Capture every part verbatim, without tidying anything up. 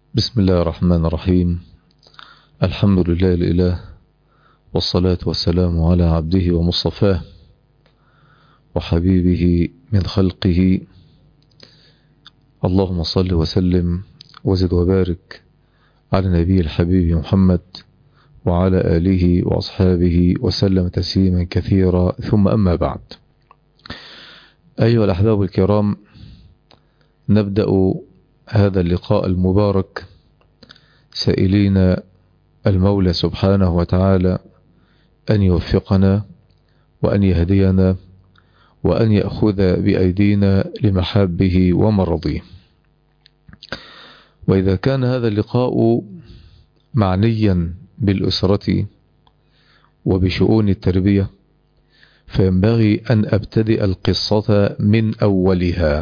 بسم الله الرحمن الرحيم. الحمد لله الإله، والصلاة والسلام على عبده ومصطفاه وحبيبه من خلقه. اللهم صل وسلم وزد وبارك على نبي الحبيب محمد وعلى آله وأصحابه وسلم تسليما كثيرا، ثم أما بعد. أيها الأحباب الكرام، نبدأ هذا اللقاء المبارك سائلين المولى سبحانه وتعالى أن يوفقنا وأن يهدينا وأن يأخذ بأيدينا لمحابه ومرضيه. وإذا كان هذا اللقاء معنيا بالأسرة وبشؤون التربية، فينبغي أن أبتدئ القصة من أولها.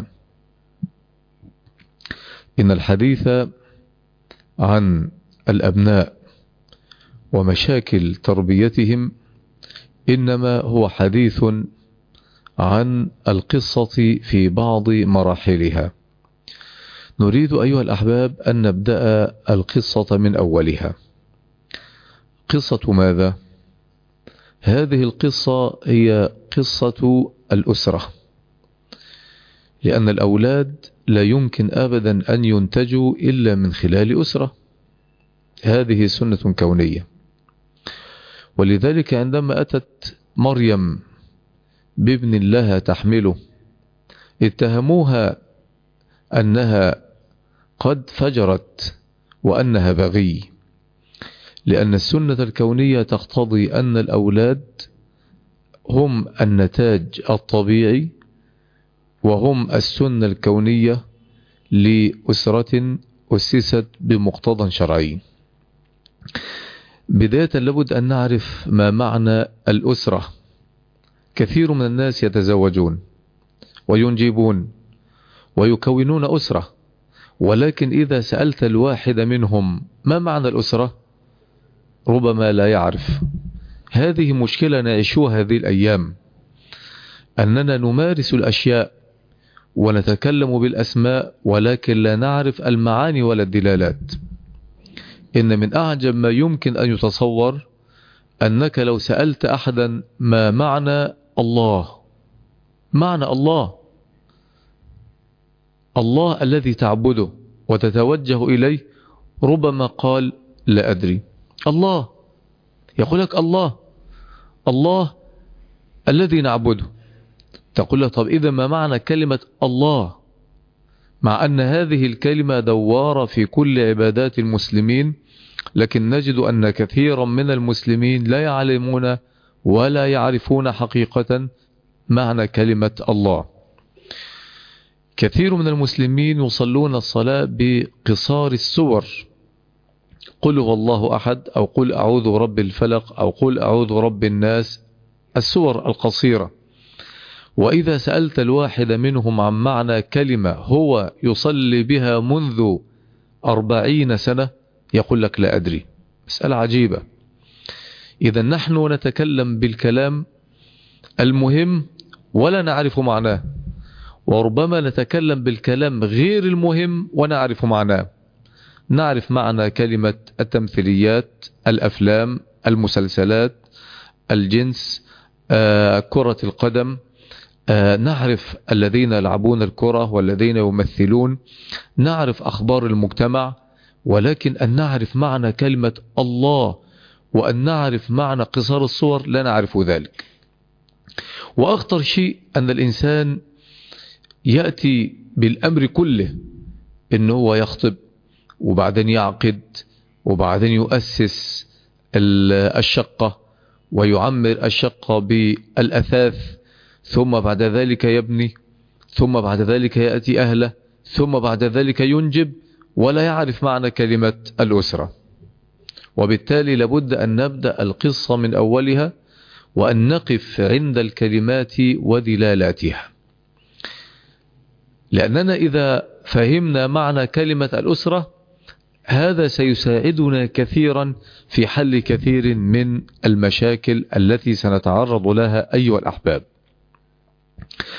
إن الحديث عن الأبناء ومشاكل تربيتهم إنما هو حديث عن القصة في بعض مراحلها. نريد أيها الأحباب أن نبدأ القصة من أولها. قصة ماذا؟ هذه القصة هي قصة الأسرة، لأن الأولاد لا يمكن أبدا أن ينتجوا إلا من خلال أسرة. هذه سنة كونية. ولذلك عندما أتت مريم بابن لها تحمله، اتهموها أنها قد فجرت وأنها بغي، لأن السنة الكونية تقتضي أن الأولاد هم النتاج الطبيعي وهم السنة الكونية لأسرة أسست بمقتضى شرعي. بداية لابد أن نعرف ما معنى الأسرة. كثير من الناس يتزوجون وينجبون ويكونون أسرة، ولكن إذا سألت الواحد منهم ما معنى الأسرة ربما لا يعرف. هذه مشكلة نعيشها هذه الأيام، أننا نمارس الأشياء ونتكلم بالأسماء ولكن لا نعرف المعاني ولا الدلالات. إن من أعجب ما يمكن أن يتصور أنك لو سألت أحدا ما معنى الله، معنى الله، الله الذي تعبده وتتوجه إليه، ربما قال لا أدري. الله يقول لك الله الله الذي نعبده. تقول له طب إذا ما معنى كلمة الله؟ مع أن هذه الكلمة دوارة في كل عبادات المسلمين، لكن نجد أن كثيرا من المسلمين لا يعلمون ولا يعرفون حقيقة معنى كلمة الله. كثير من المسلمين يصلون الصلاة بقصار السور، قل هو الله أحد، أو قل أعوذ برب الفلق، أو قل أعوذ برب الناس، السور القصيرة. وإذا سألت الواحد منهم عن معنى كلمة هو يصلي بها منذ أربعين سنة يقول لك لا أدري. مسألة عجيبة. إذا نحن نتكلم بالكلام المهم ولا نعرف معناه، وربما نتكلم بالكلام غير المهم ونعرف معناه. نعرف معنى كلمة التمثيليات، الأفلام، المسلسلات، الجنس، آه، كرة القدم، آه، نعرف الذين يلعبون الكرة والذين يمثلون، نعرف أخبار المجتمع، ولكن أن نعرف معنى كلمة الله وأن نعرف معنى قصار الصور لا نعرف ذلك. وأخطر شيء أن الإنسان يأتي بالأمر كله، إنه هو يخطب وبعدين يعقد وبعدين يؤسس الشقة ويعمر الشقة بالأثاث، ثم بعد ذلك يبني، ثم بعد ذلك يأتي أهله، ثم بعد ذلك ينجب، ولا يعرف معنى كلمة الأسرة. وبالتالي لابد أن نبدأ القصة من أولها وأن نقف عند الكلمات ودلالاتها، لأننا إذا فهمنا معنى كلمة الأسرة هذا سيساعدنا كثيرا في حل كثير من المشاكل التي سنتعرض لها أيها الأحباب.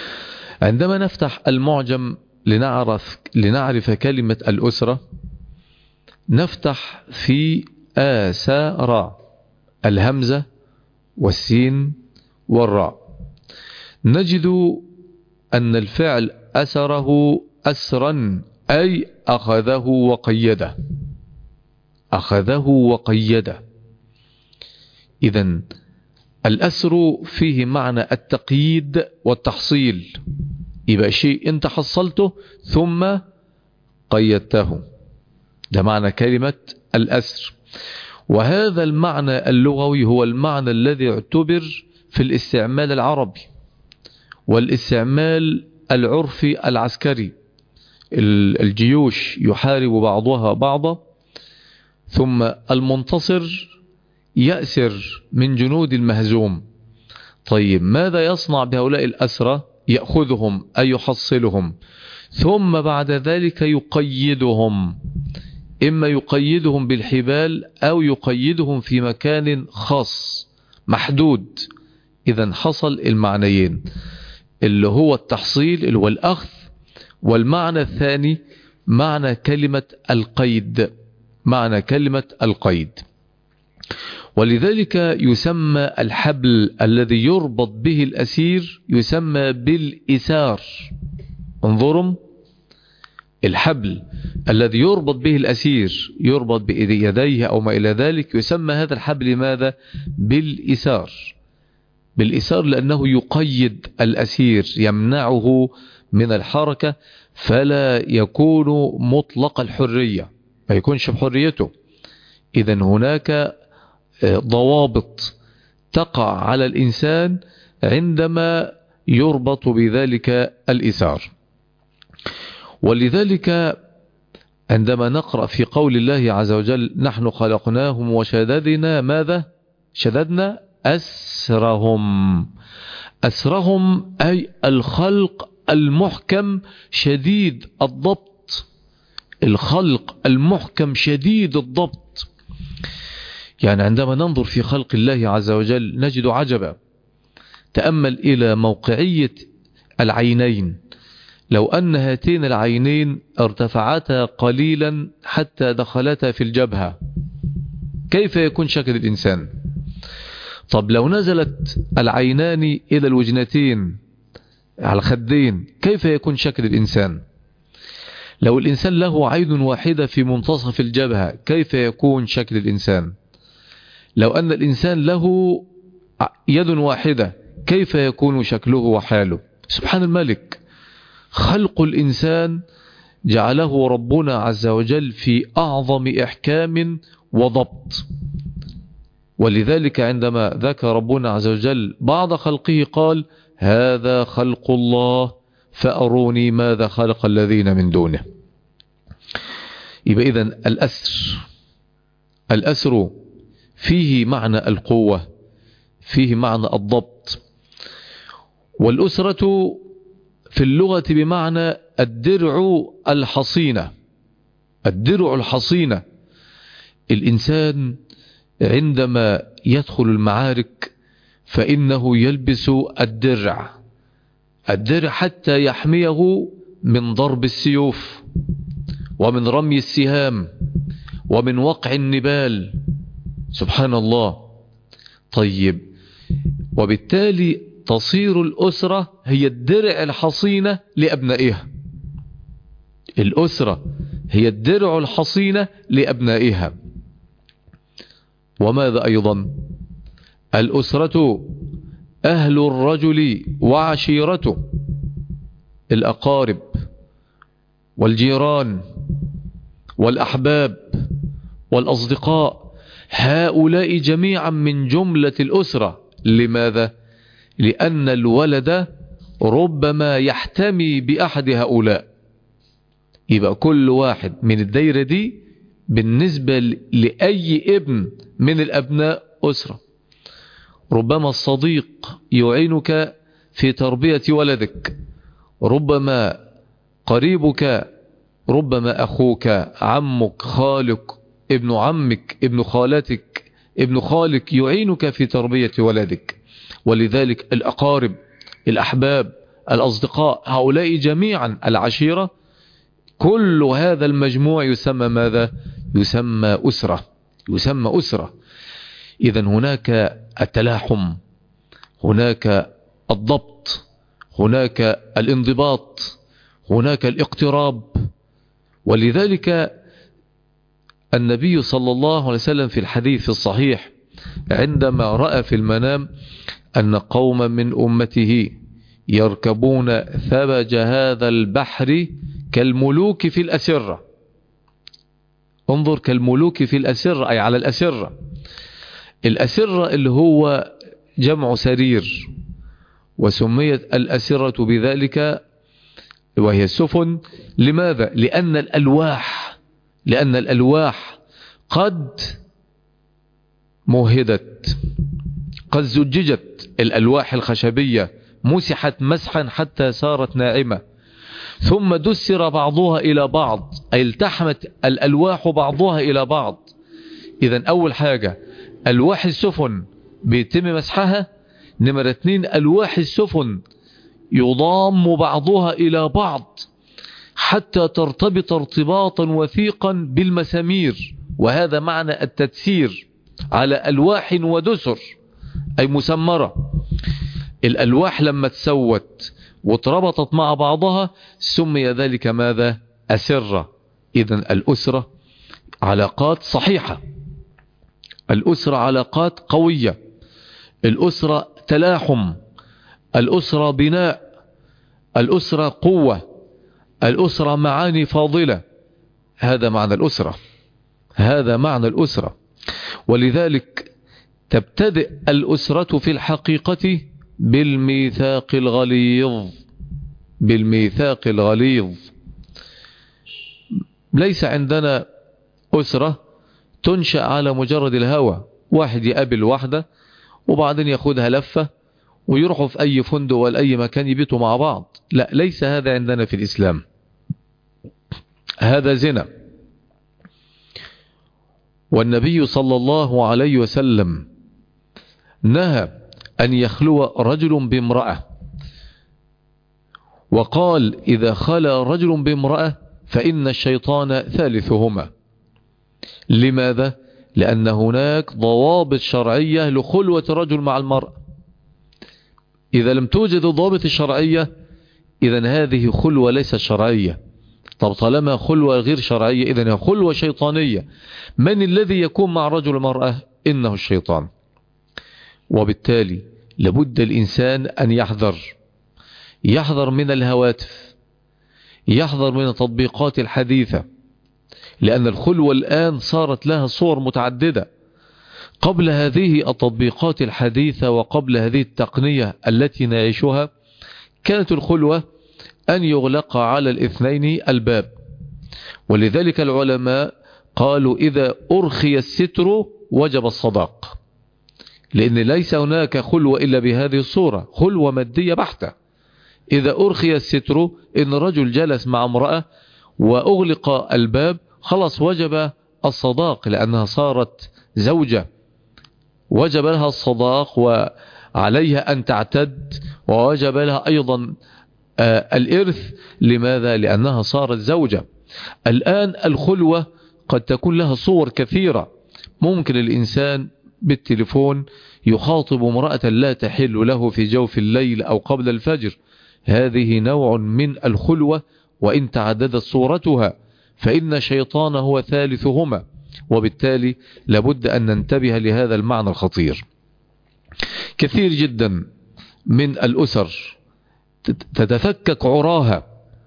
عندما نفتح المعجم لنعرف, لنعرف كلمة الأسرة نفتح في آسر الهمزة والسين والراء، نجد أن الفعل أسره أسرا أي أخذه وقيده، أخذه وقيده. إذن الأسر فيه معنى التقييد والتحصيل، يبقى شيء انت حصلته ثم قيدته، ده معنى كلمة الأسر. وهذا المعنى اللغوي هو المعنى الذي اعتبر في الاستعمال العربي والاستعمال العرفي العسكري. الجيوش يحارب بعضها بعضا، ثم المنتصر يأسر من جنود المهزوم. طيب ماذا يصنع بهؤلاء الأسرى؟ يأخذهم أي يحصلهم، ثم بعد ذلك يقيدهم، إما يقيدهم بالحبال أو يقيدهم في مكان خاص محدود. إذن حصل المعنيين اللي هو التحصيل اللي هو الأخذ، والمعنى الثاني معنى كلمة القيد، معنى كلمة القيد. ولذلك يسمى الحبل الذي يربط به الأسير يسمى بالإسار. انظروا، الحبل الذي يربط به الأسير يربط بيديه أو ما إلى ذلك، يسمى هذا الحبل ماذا؟ بالإسار. بالإسار لأنه يقيد الأسير، يمنعه من الحركة فلا يكون مطلق الحرية، ما يكونش بحريته. إذن هناك ضوابط تقع على الإنسان عندما يربط بذلك الإسار. ولذلك عندما نقرأ في قول الله عز وجل نحن خلقناهم وشددنا ماذا؟ شددنا أسرهم. أسرهم أي الخلق المحكم شديد الضبط، الخلق المحكم شديد الضبط. يعني عندما ننظر في خلق الله عز وجل نجد عجبا. تأمل إلى موقعية العينين، لو أن هاتين العينين ارتفعتا قليلا حتى دخلتا في الجبهة كيف يكون شكل الإنسان؟ طب لو نزلت العينان إلى الوجنتين على الخدين كيف يكون شكل الإنسان؟ لو الإنسان له عين واحدة في منتصف الجبهة كيف يكون شكل الإنسان؟ لو أن الإنسان له يد واحدة كيف يكون شكله وحاله؟ سبحان الملك، خلق الإنسان جعله ربنا عز وجل في أعظم إحكام وضبط. ولذلك عندما ذكر ربنا عز وجل بعض خلقه قال هذا خلق الله فأروني ماذا خلق الذين من دونه. يبقى إذن الأسر، الأسر فيه معنى القوة، فيه معنى الضبط. والأسرة في اللغة بمعنى الدرع الحصينة، الدرع الحصينة. الإنسان عندما يدخل المعارك فإنه يلبس الدرع، الدرع حتى يحميه من ضرب السيوف ومن رمي السهام ومن وقع النبال. سبحان الله. طيب وبالتالي تصير الأسرة هي الدرع الحصينة لأبنائها، الأسرة هي الدرع الحصينة لأبنائها. وماذا أيضا؟ الأسرة أهل الرجل وعشيرته، الأقارب والجيران والأحباب والأصدقاء، هؤلاء جميعا من جملة الأسرة. لماذا؟ لأن الولد ربما يحتمي بأحد هؤلاء. يبقى كل واحد من الدايرة دي بالنسبة لأي ابن من الأبناء أسرة. ربما الصديق يعينك في تربية ولدك، ربما قريبك، ربما أخوك، عمك، خالك، ابن عمك، ابن خالتك، ابن خالك يعينك في تربية ولدك. ولذلك الأقارب، الأحباب، الأصدقاء، هؤلاء جميعا العشيرة، كل هذا المجموع يسمى ماذا؟ يسمى أسرة، يسمى أسرة. إذن هناك التلاحم، هناك الضبط، هناك الانضباط، هناك الاقتراب. ولذلك النبي صلى الله عليه وسلم في الحديث الصحيح عندما رأى في المنام أن قوما من أمته يركبون ثبج هذا البحر كالملوك في الأسرة. انظر، كالملوك في الأسرة، أي على الأسرة. الأسرة اللي هو جمع سرير، وسميت الأسرة بذلك وهي السفن. لماذا؟ لأن الألواح لأن الألواح قد مهدت، قد زججت. الألواح الخشبية مسحت مسحا حتى صارت ناعمة، ثم دسر بعضها إلى بعض، أي التحمت الألواح بعضها إلى بعض. إذن أول حاجة ألواح السفن بيتم مسحها. نمرة اتنين، ألواح السفن يضام بعضها إلى بعض حتى ترتبط ارتباطا وثيقا بالمسامير، وهذا معنى التدسير على ألواح ودسر، أي مسمرة. الألواح لما تسوت واتربطت مع بعضها سمي ذلك ماذا؟ أسرة. إذن الأسرة علاقات صحيحة، الأسرة علاقات قوية، الأسرة تلاحم، الأسرة بناء، الأسرة قوة، الأسرة معاني فاضلة. هذا معنى الأسرة، هذا معنى الأسرة. ولذلك تبتدئ الأسرة في الحقيقة بالميثاق الغليظ، بالميثاق الغليظ. ليس عندنا أسرة تنشأ على مجرد الهوى، واحد يقابل واحدة وبعدين ياخدها لفة ويروحوا في أي فندق ولا أي مكان يبيتوا مع بعض. لا، ليس هذا عندنا في الإسلام، هذا زنا. والنبي صلى الله عليه وسلم نهى أن يخلو رجل بامرأة، وقال إذا خلى رجل بامرأة فإن الشيطان ثالثهما. لماذا؟ لأن هناك ضوابط شرعية لخلوة الرجل مع المرأة. إذا لم توجد الضوابط الشرعية إذن هذه خلوة ليست شرعية. طب طالما خلوة غير شرعية إذن خلوة شيطانية. من الذي يكون مع رجل المرأة؟ إنه الشيطان. وبالتالي لابد الإنسان أن يحذر، يحذر من الهواتف، يحذر من التطبيقات الحديثة، لأن الخلوة الآن صارت لها صور متعددة. قبل هذه التطبيقات الحديثة وقبل هذه التقنية التي نعيشها كانت الخلوة أن يغلق على الاثنين الباب. ولذلك العلماء قالوا إذا أرخي الستر وجب الصداق، لأن ليس هناك خلوة إلا بهذه الصورة، خلوة مادية بحتة. إذا أرخي الستر إن رجل جلس مع امرأة وأغلق الباب خلاص وجب الصداق، لأنها صارت زوجة، وجب لها الصداق وعليها أن تعتد، ووجب لها أيضا آه الإرث. لماذا؟ لأنها صارت زوجة. الآن الخلوة قد تكون لها صور كثيرة. ممكن الإنسان بالتليفون يخاطب امرأة لا تحل له في جوف الليل أو قبل الفجر، هذه نوع من الخلوة، وإن تعددت صورتها فإن شيطان هو ثالثهما. وبالتالي لابد أن ننتبه لهذا المعنى الخطير. كثير جدا من الأسر تتفكك عراها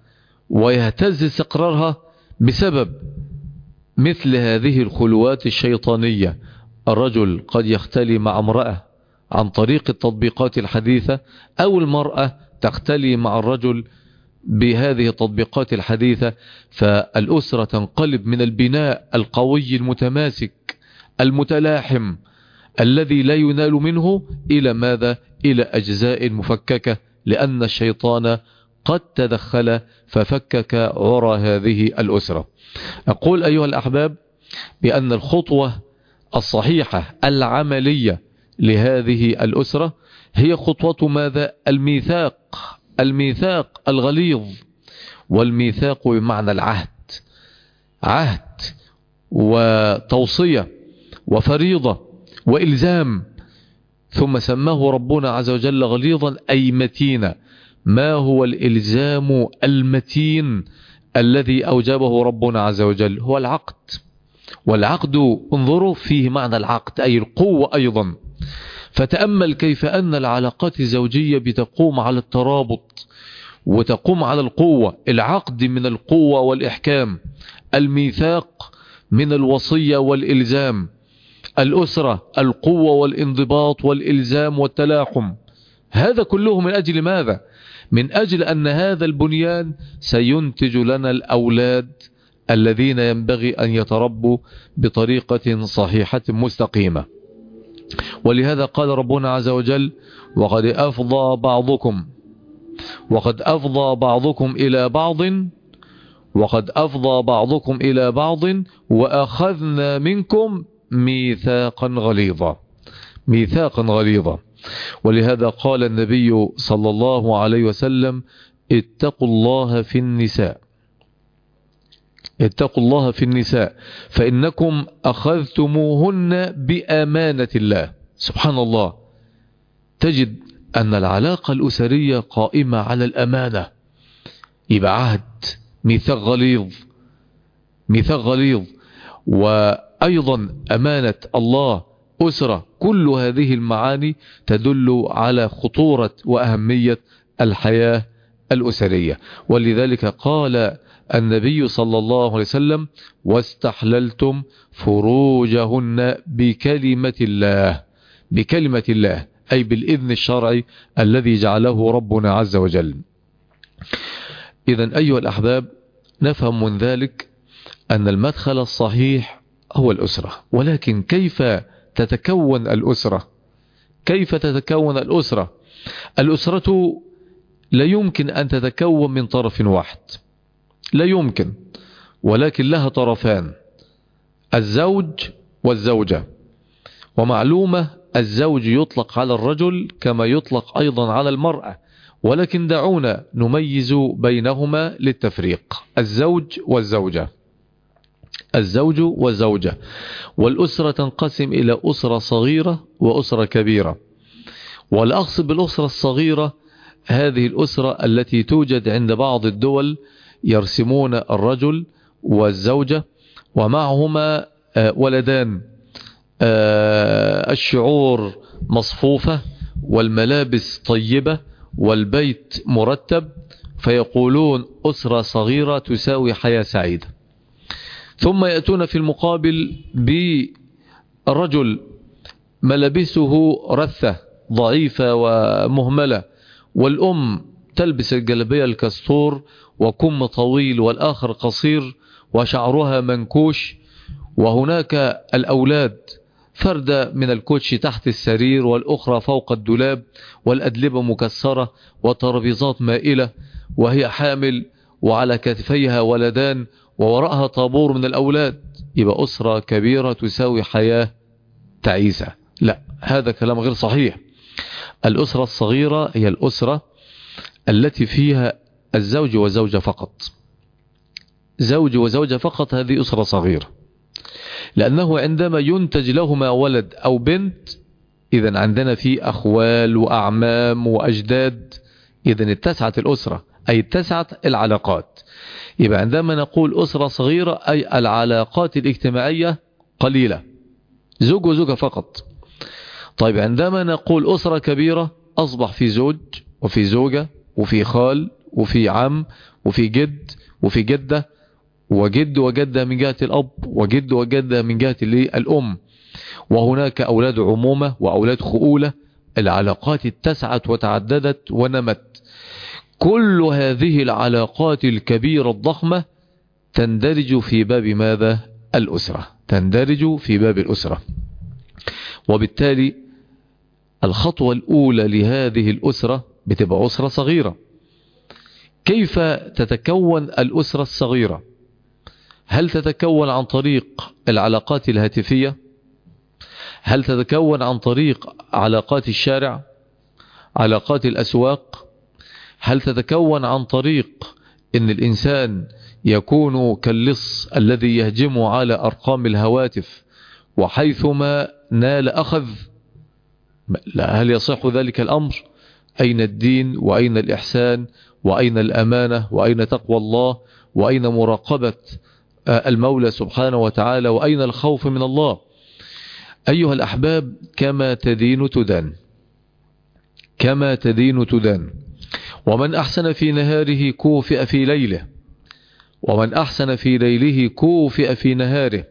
ويهتز استقرارها بسبب مثل هذه الخلوات الشيطانية. الرجل قد يختلي مع امرأة عن طريق التطبيقات الحديثة، أو المرأة تختلي مع الرجل بهذه التطبيقات الحديثة، فالأسرة تنقلب من البناء القوي المتماسك المتلاحم الذي لا ينال منه إلى ماذا؟ إلى أجزاء مفككة، لأن الشيطان قد تدخل ففكك عرى هذه الأسرة. أقول أيها الأحباب بأن الخطوة الصحيحة العملية لهذه الأسرة هي خطوة ماذا؟ الميثاق، الميثاق الغليظ. والميثاق بمعنى العهد، عهد وتوصية وفريضة وإلزام. ثم سماه ربنا عز وجل غليظا أي متينا. ما هو الإلزام المتين الذي أوجبه ربنا عز وجل؟ هو العقد. والعقد انظروا فيه معنى العقد أي القوة أيضا. فتأمل كيف أن العلاقات الزوجية بتقوم على الترابط وتقوم على القوة. العقد من القوة والإحكام، الميثاق من الوصية والإلزام، الأسرة القوة والانضباط والإلزام والتلاحم. هذا كله من أجل ماذا؟ من أجل أن هذا البنيان سينتج لنا الأولاد الذين ينبغي أن يتربوا بطريقة صحيحة مستقيمة. ولهذا قال ربنا عز وجل: وقد أفضى بعضكم وقد أفضى بعضكم إلى بعض وقد أفضى بعضكم إلى بعض وأخذنا منكم ميثاقا غليظا. ميثاقا غليظا. ولهذا قال النبي صلى الله عليه وسلم: اتقوا الله في النساء اتقوا الله في النساء فإنكم أخذتموهن بأمانة الله. سبحان الله. تجد أن العلاقة الأسرية قائمة على الأمانة. يبقى عهد، ميثاق غليظ ميثاق غليظ وأيضا أمانة الله، أسرة. كل هذه المعاني تدل على خطورة وأهمية الحياة الأسرية. ولذلك قال النبي صلى الله عليه وسلم: واستحللتم فروجهن بكلمة الله. بكلمة الله أي بالإذن الشرعي الذي جعله ربنا عز وجل. إذن أيها الأحباب، نفهم من ذلك أن المدخل الصحيح هو الأسرة. ولكن كيف تتكون الأسرة؟ كيف تتكون الأسرة؟ الأسرة لا يمكن أن تتكون من طرف واحد، لا يمكن، ولكن لها طرفان: الزوج والزوجة. ومعلومة الزوج يطلق على الرجل كما يطلق أيضا على المرأة، ولكن دعونا نميز بينهما للتفريق. الزوج والزوجة الزوج والزوجة. والأسرة تنقسم إلى أسرة صغيرة وأسرة كبيرة. والأقصد بالأسرة الصغيرة هذه الأسرة التي توجد عند بعض الدول، يرسمون الرجل والزوجة ومعهما ولدان، الشعور مصفوفة والملابس طيبة والبيت مرتب، فيقولون أسرة صغيرة تساوي حياة سعيدة. ثم يأتون في المقابل برجل ملابسه رثة ضعيفة ومهملة، والأم تلبس الجلبية الكستور وكم طويل والآخر قصير وشعرها منكوش، وهناك الأولاد فردة من الكوتش تحت السرير والأخرى فوق الدولاب، والأدلبة مكسرة وترابيزات مائلة، وهي حامل وعلى كتفيها ولدان ووراءها طابور من الأولاد. يبقى أسرة كبيرة تساوي حياة تعيسة. لا، هذا كلام غير صحيح. الأسرة الصغيرة هي الأسرة التي فيها الزوج وزوجة فقط. زوج وزوجة فقط، هذه أسرة صغيرة، لأنه عندما ينتج لهما ولد أو بنت، إذن عندنا في أخوال وأعمام وأجداد، إذن اتسعت الأسرة أي اتسعت العلاقات. يبقى عندما نقول أسرة صغيرة أي العلاقات الاجتماعية قليلة، زوج وزوجة فقط. طيب عندما نقول أسرة كبيرة، أصبح في زوج وفي زوجة وفي خال وفي عم وفي جد وفي جدة، وجد وجدة من جهة الأب، وجد وجدة من جهة الأم، وهناك أولاد عمومة وأولاد خؤولة. العلاقات اتسعت وتعددت ونمت. كل هذه العلاقات الكبيرة الضخمة تندرج في باب ماذا؟ الأسرة. تندرج في باب الأسرة. وبالتالي الخطوة الأولى لهذه الأسرة بتبقى أسرة صغيرة. كيف تتكون الأسرة الصغيرة؟ هل تتكون عن طريق العلاقات الهاتفية؟ هل تتكون عن طريق علاقات الشارع، علاقات الأسواق؟ هل تتكون عن طريق ان الإنسان يكون كاللص الذي يهجم على أرقام الهواتف، وحيثما نال أخذ. هل يصح ذلك الأمر؟ أين الدين وأين الإحسان وأين الأمانة وأين تقوى الله وأين مراقبة المولى سبحانه وتعالى وأين الخوف من الله؟ أيها الأحباب، كما تدين تدان، كما تدين تدان. ومن أحسن في نهاره كوفئ في ليله، ومن أحسن في ليله كوفئ في نهاره،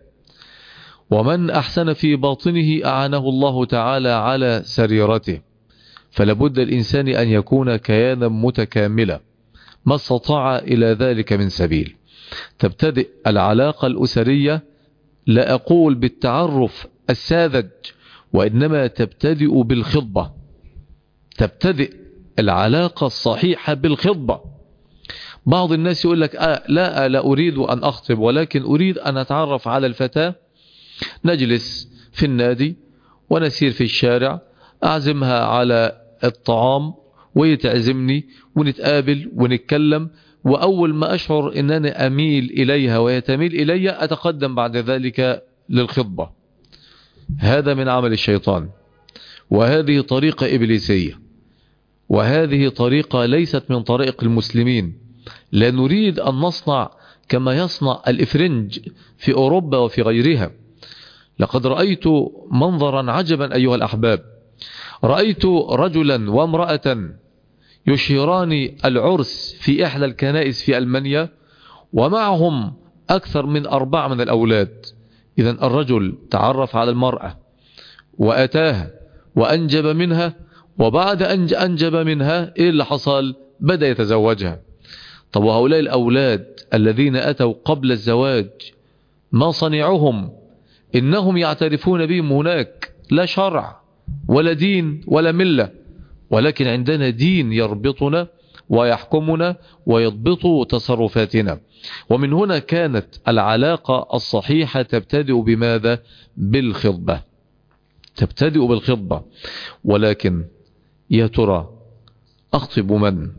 ومن أحسن في باطنه أعانه الله تعالى على سريرته. فلابد الإنسان أن يكون كيانا متكاملا ما استطاع إلى ذلك من سبيل. تبتدئ العلاقة الأسرية، لا أقول بالتعرف الساذج، وإنما تبتدئ بالخطبة. تبتدئ العلاقة الصحيحة بالخطبة. بعض الناس يقول لك آه لا لا أريد أن أخطب، ولكن أريد أن أتعرف على الفتاة، نجلس في النادي ونسير في الشارع، أعزمها على الطعام ويتعزمني ونتقابل ونتكلم، وأول ما أشعر أنني أميل إليها وهي تميل إلي أتقدم بعد ذلك للخطبة. هذا من عمل الشيطان، وهذه طريقة إبليسية، وهذه طريقة ليست من طريق المسلمين. لا نريد أن نصنع كما يصنع الإفرنج في أوروبا وفي غيرها. لقد رأيت منظرا عجبا أيها الأحباب. رأيت رجلا وامرأة يشهران العرس في إحدى الكنائس في ألمانيا، ومعهم أكثر من أربعة من الأولاد. إذن الرجل تعرف على المرأة وأتاها وأنجب منها، وبعد أن أنجب منها إيه اللي حصل؟ بدأ يتزوجها. طب وهؤلاء الأولاد الذين أتوا قبل الزواج ما صنعهم؟ إنهم يعترفون بهم هناك لا شرع ولا دين ولا ملة، ولكن عندنا دين يربطنا ويحكمنا ويضبط تصرفاتنا. ومن هنا كانت العلاقة الصحيحة تبتدئ بماذا؟ بالخطبة. تبتدئ بالخطبة. ولكن يا ترى أخطب من؟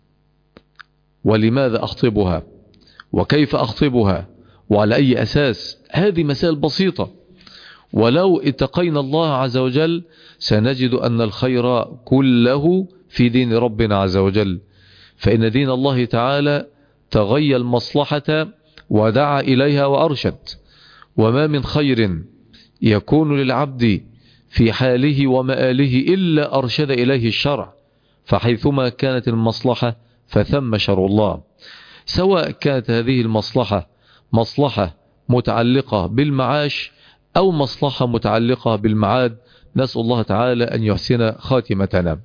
ولماذا أخطبها؟ وكيف أخطبها؟ وعلى أي أساس؟ هذه مسائل بسيطة، ولو اتقينا الله عز وجل سنجد أن الخير كله في دين ربنا عز وجل. فإن دين الله تعالى تغيى المصلحة ودعا إليها وأرشد. وما من خير يكون للعبد في حاله ومآله إلا أرشد إليه الشرع، فحيثما كانت المصلحة فثم شرع الله، سواء كانت هذه المصلحة مصلحة متعلقة بالمعاش أو مصلحة متعلقة بالمعاد. نسأل الله تعالى أن يحسن خاتمتنا.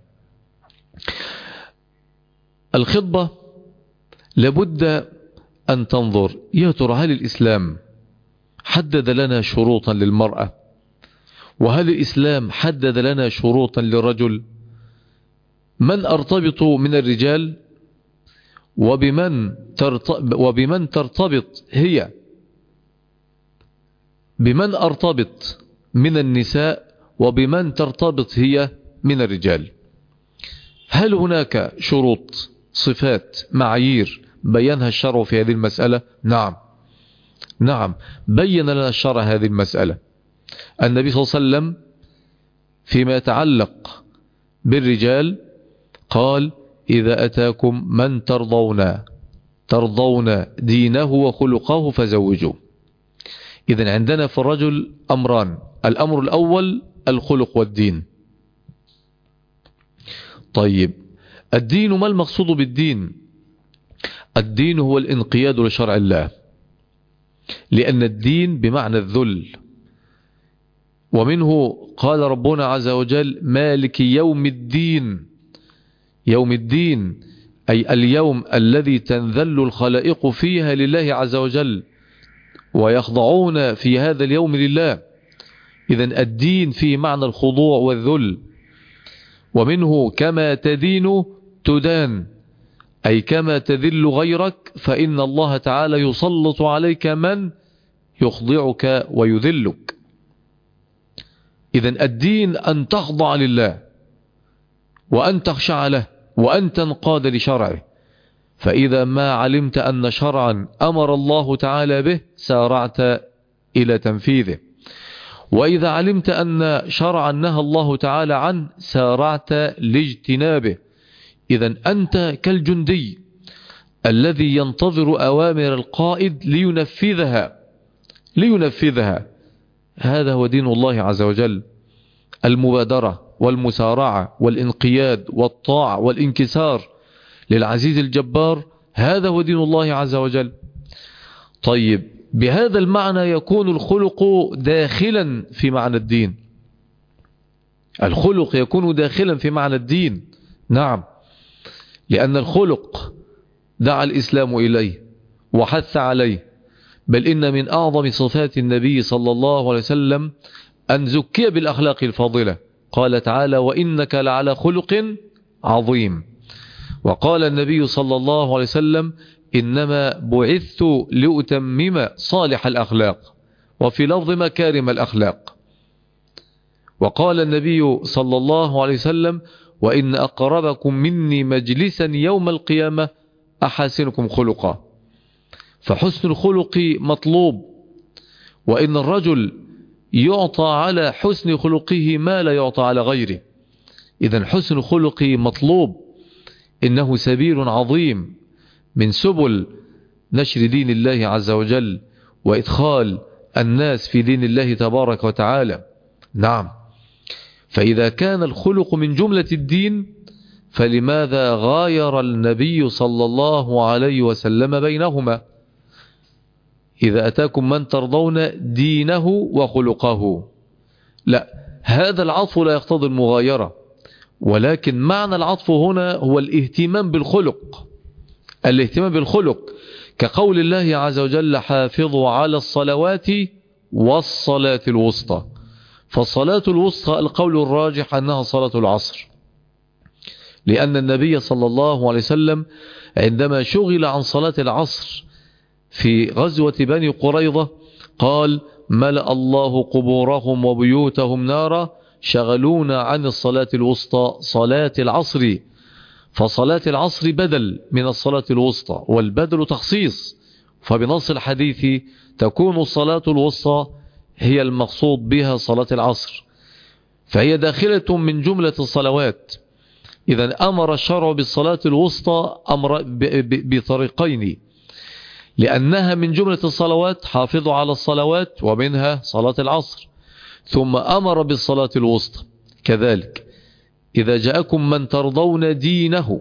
الخطبة لابد أن تنظر، يا ترى هل الإسلام حدد لنا شروطا للمرأة؟ وهل الإسلام حدد لنا شروطا للرجل؟ من أرتبط من الرجال؟ وبمن ترتبط, وبمن ترتبط هي؟ بمن أرتبط من النساء؟ وبمن ترتبط هي من الرجال؟ هل هناك شروط، صفات، معايير بينها الشرع في هذه المسألة؟ نعم نعم بين لنا الشرع هذه المسألة. النبي صلى الله عليه وسلم فيما يتعلق بالرجال قال: إذا أتاكم من ترضون ترضون دينه وخلقه فزوجوه. إذن عندنا في الرجل أمران: الأمر الأول الخلق والدين. طيب الدين، ما المقصود بالدين؟ الدين هو الانقياد لشرع الله، لأن الدين بمعنى الذل. ومنه قال ربنا عز وجل: مالك يوم الدين. يوم الدين أي اليوم الذي تنذل الخلائق فيها لله عز وجل ويخضعون في هذا اليوم لله. إذن الدين فيه معنى الخضوع والذل. ومنه كما تدين تدان، أي كما تذل غيرك فإن الله تعالى يسلط عليك من يخضعك ويذلك. إذن الدين أن تخضع لله وأن تخشع له وأن تنقاد لشرعه. فإذا ما علمت أن شرعا أمر الله تعالى به سارعت إلى تنفيذه، وإذا علمت أن شرعا نهى الله تعالى عنه سارعت لاجتنابه. إذن أنت كالجندي الذي ينتظر أوامر القائد لينفذها لينفذها هذا هو دين الله عز وجل، المبادرة والمسارعة والانقياد والطاعة والانكسار للعزيز الجبار، هذا هو دين الله عز وجل. طيب، بهذا المعنى يكون الخلق داخلا في معنى الدين، الخلق يكون داخلا في معنى الدين. نعم، لأن الخلق دعا الإسلام إليه وحث عليه، بل إن من أعظم صفات النبي صلى الله عليه وسلم أن زكي بالأخلاق الفاضلة. قال تعالى: وإنك لعلى خلق عظيم. وقال النبي صلى الله عليه وسلم: إنما بعثت لأتمم صالح الأخلاق، وفي لفظ مكارم الأخلاق. وقال النبي صلى الله عليه وسلم: وإن أقربكم مني مجلسا يوم القيامة أحسنكم خلقا. فحسن الخلق مطلوب، وإن الرجل يعطى على حسن خلقه ما لا يعطى على غيره. إذن حسن خلقه مطلوب، إنه سبيل عظيم من سبل نشر دين الله عز وجل وإدخال الناس في دين الله تبارك وتعالى. نعم، فإذا كان الخلق من جملة الدين فلماذا غاير النبي صلى الله عليه وسلم بينهما؟ إذا أتاكم من ترضون دينه وخلقه، لا، هذا العطف لا يقتضي المغايرة، ولكن معنى العطف هنا هو الاهتمام بالخلق، الاهتمام بالخلق، كقول الله عز وجل: حافظوا على الصلوات والصلاة الوسطى. فالصلاة الوسطى القول الراجح أنها صلاة العصر، لأن النبي صلى الله عليه وسلم عندما شغل عن صلاة العصر في غزوة بني قريظة قال: ملأ الله قبورهم وبيوتهم نارا شغلونا عن الصلاة الوسطى صلاة العصر. فصلاة العصر بدل من الصلاة الوسطى، والبدل تخصيص، فبنص الحديث تكون الصلاة الوسطى هي المقصود بها صلاة العصر، فهي داخلة من جملة الصلوات. إذا أمر الشرع بالصلاة الوسطى أمر بطريقين، لأنها من جملة الصلوات، حافظوا على الصلوات ومنها صلاة العصر، ثم أمر بالصلاة الوسطى كذلك. إذا جاءكم من ترضون دينه،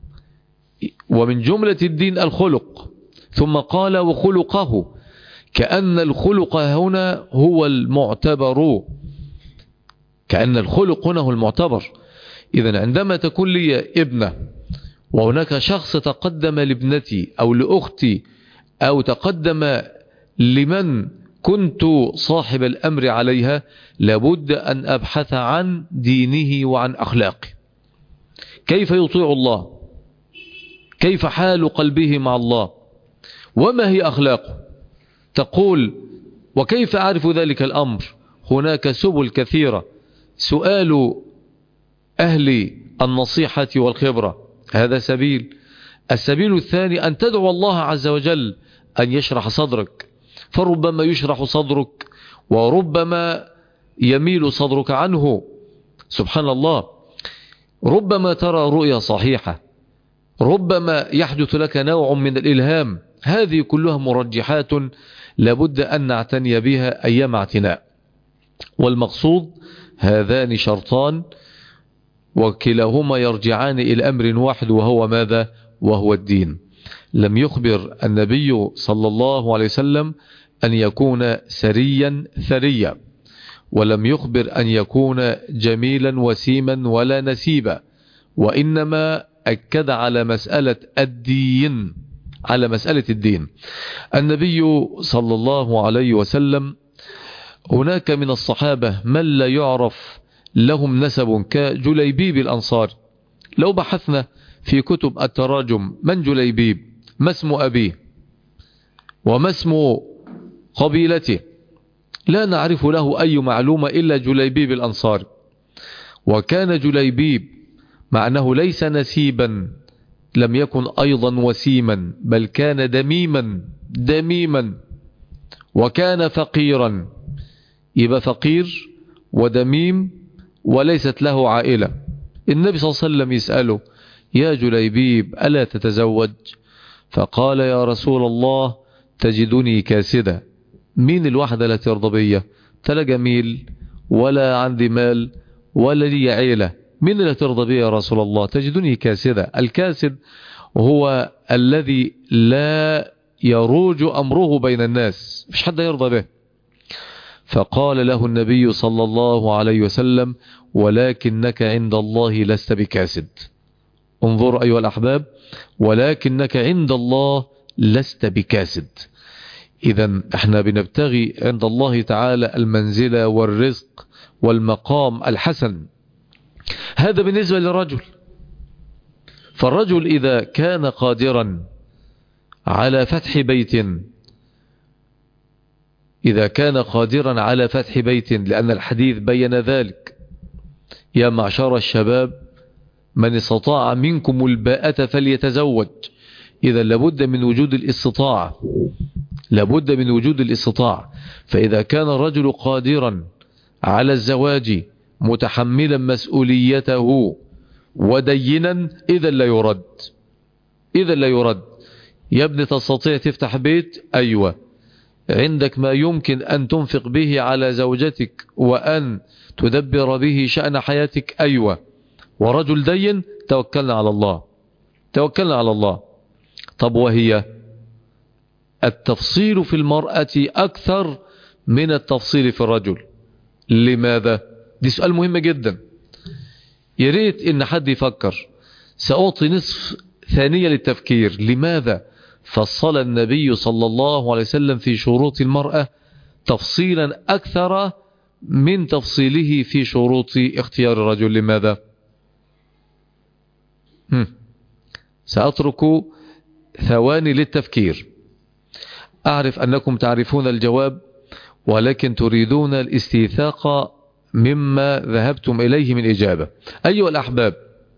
ومن جملة الدين الخلق، ثم قال وخلقه، كأن الخلق هنا هو المعتبر، كأن الخلق هنا هو المعتبر. إذن عندما تكون لي ابنة وهناك شخص تقدم لابنتي أو لأختي أو تقدم لمن كنت صاحب الأمر عليها، لابد أن أبحث عن دينه وعن أخلاقه، كيف يطيع الله، كيف حال قلبه مع الله، وما هي أخلاقه. تقول: وكيف أعرف ذلك الأمر؟ هناك سبل كثيرة. سؤال أهل النصيحة والخبرة هذا سبيل. السبيل الثاني أن تدعو الله عز وجل أن يشرح صدرك، فربما يشرح صدرك وربما يميل صدرك عنه. سبحان الله، ربما ترى رؤيا صحيحة، ربما يحدث لك نوع من الإلهام. هذه كلها مرجحات لابد أن نعتني بها أيام اعتناء. والمقصود هذان شرطان، وكلاهما يرجعان إلى أمر واحد، وهو ماذا؟ وهو الدين. لم يخبر النبي صلى الله عليه وسلم أن يكون سريا ثريا، ولم يخبر أن يكون جميلا وسيما ولا نسيبا، وإنما أكد على مسألة الدين، على مسألة الدين. النبي صلى الله عليه وسلم هناك من الصحابة من لا يعرف لهم نسب كجليبيب الأنصار. لو بحثنا في كتب التراجم من جليبيب، ما اسم أبيه وما اسم قبيلته، لا نعرف له أي معلومة إلا جليبيب الأنصار. وكان جليبيب مع أنه ليس نسيبا لم يكن أيضا وسيما، بل كان دميما دميما وكان فقيرا. يبقى فقير ودميم وليست له عائلة. النبي صلى الله عليه وسلم يسأله: يا جليبيب ألا تتزوج؟ فقال: يا رسول الله تجدني كاسدة. مين الواحدة التي ترضى بيا؟ لا جميل ولا عندي مال ولا لي عيلة، مين اللي ترضى بيا يا رسول الله؟ تجدني كاسدة. الكاسد هو الذي لا يروج أمره بين الناس، مش حد يرضى به. فقال له النبي صلى الله عليه وسلم: ولكنك عند الله لست بكاسد. انظر أيها الأحباب، ولكنك عند الله لست بكاسد. إذن احنا بنبتغي عند الله تعالى المنزلة والرزق والمقام الحسن. هذا بالنسبة للرجل. فالرجل إذا كان قادرا على فتح بيت، إذا كان قادرا على فتح بيت، لأن الحديث بين ذلك: يا معشر الشباب من استطاع منكم الباءة فليتزوج. إذا لابد من وجود الاستطاعة، لابد من وجود الاستطاعة. فإذا كان الرجل قادرا على الزواج متحملا مسؤوليته ودينا، إذا لا يرد، إذا لا يرد. يا ابني تستطيع تفتح بيت؟ أيوة. عندك ما يمكن أن تنفق به على زوجتك وأن تدبر به شأن حياتك؟ أيوة. ورجل دين؟ توكلنا على الله، توكلنا على الله. طب وهي التفصيل في المرأة أكثر من التفصيل في الرجل. لماذا؟ دي سؤال مهم جدا، يريد إن حد يفكر. سأعطي نصف ثانية للتفكير. لماذا فصل النبي صلى الله عليه وسلم في شروط المرأة تفصيلا أكثر من تفصيله في شروط اختيار الرجل؟ لماذا؟ هم. سأترك ثواني للتفكير. أعرف أنكم تعرفون الجواب، ولكن تريدون الاستيثاق مما ذهبتم إليه من إجابة. أيها الأحباب،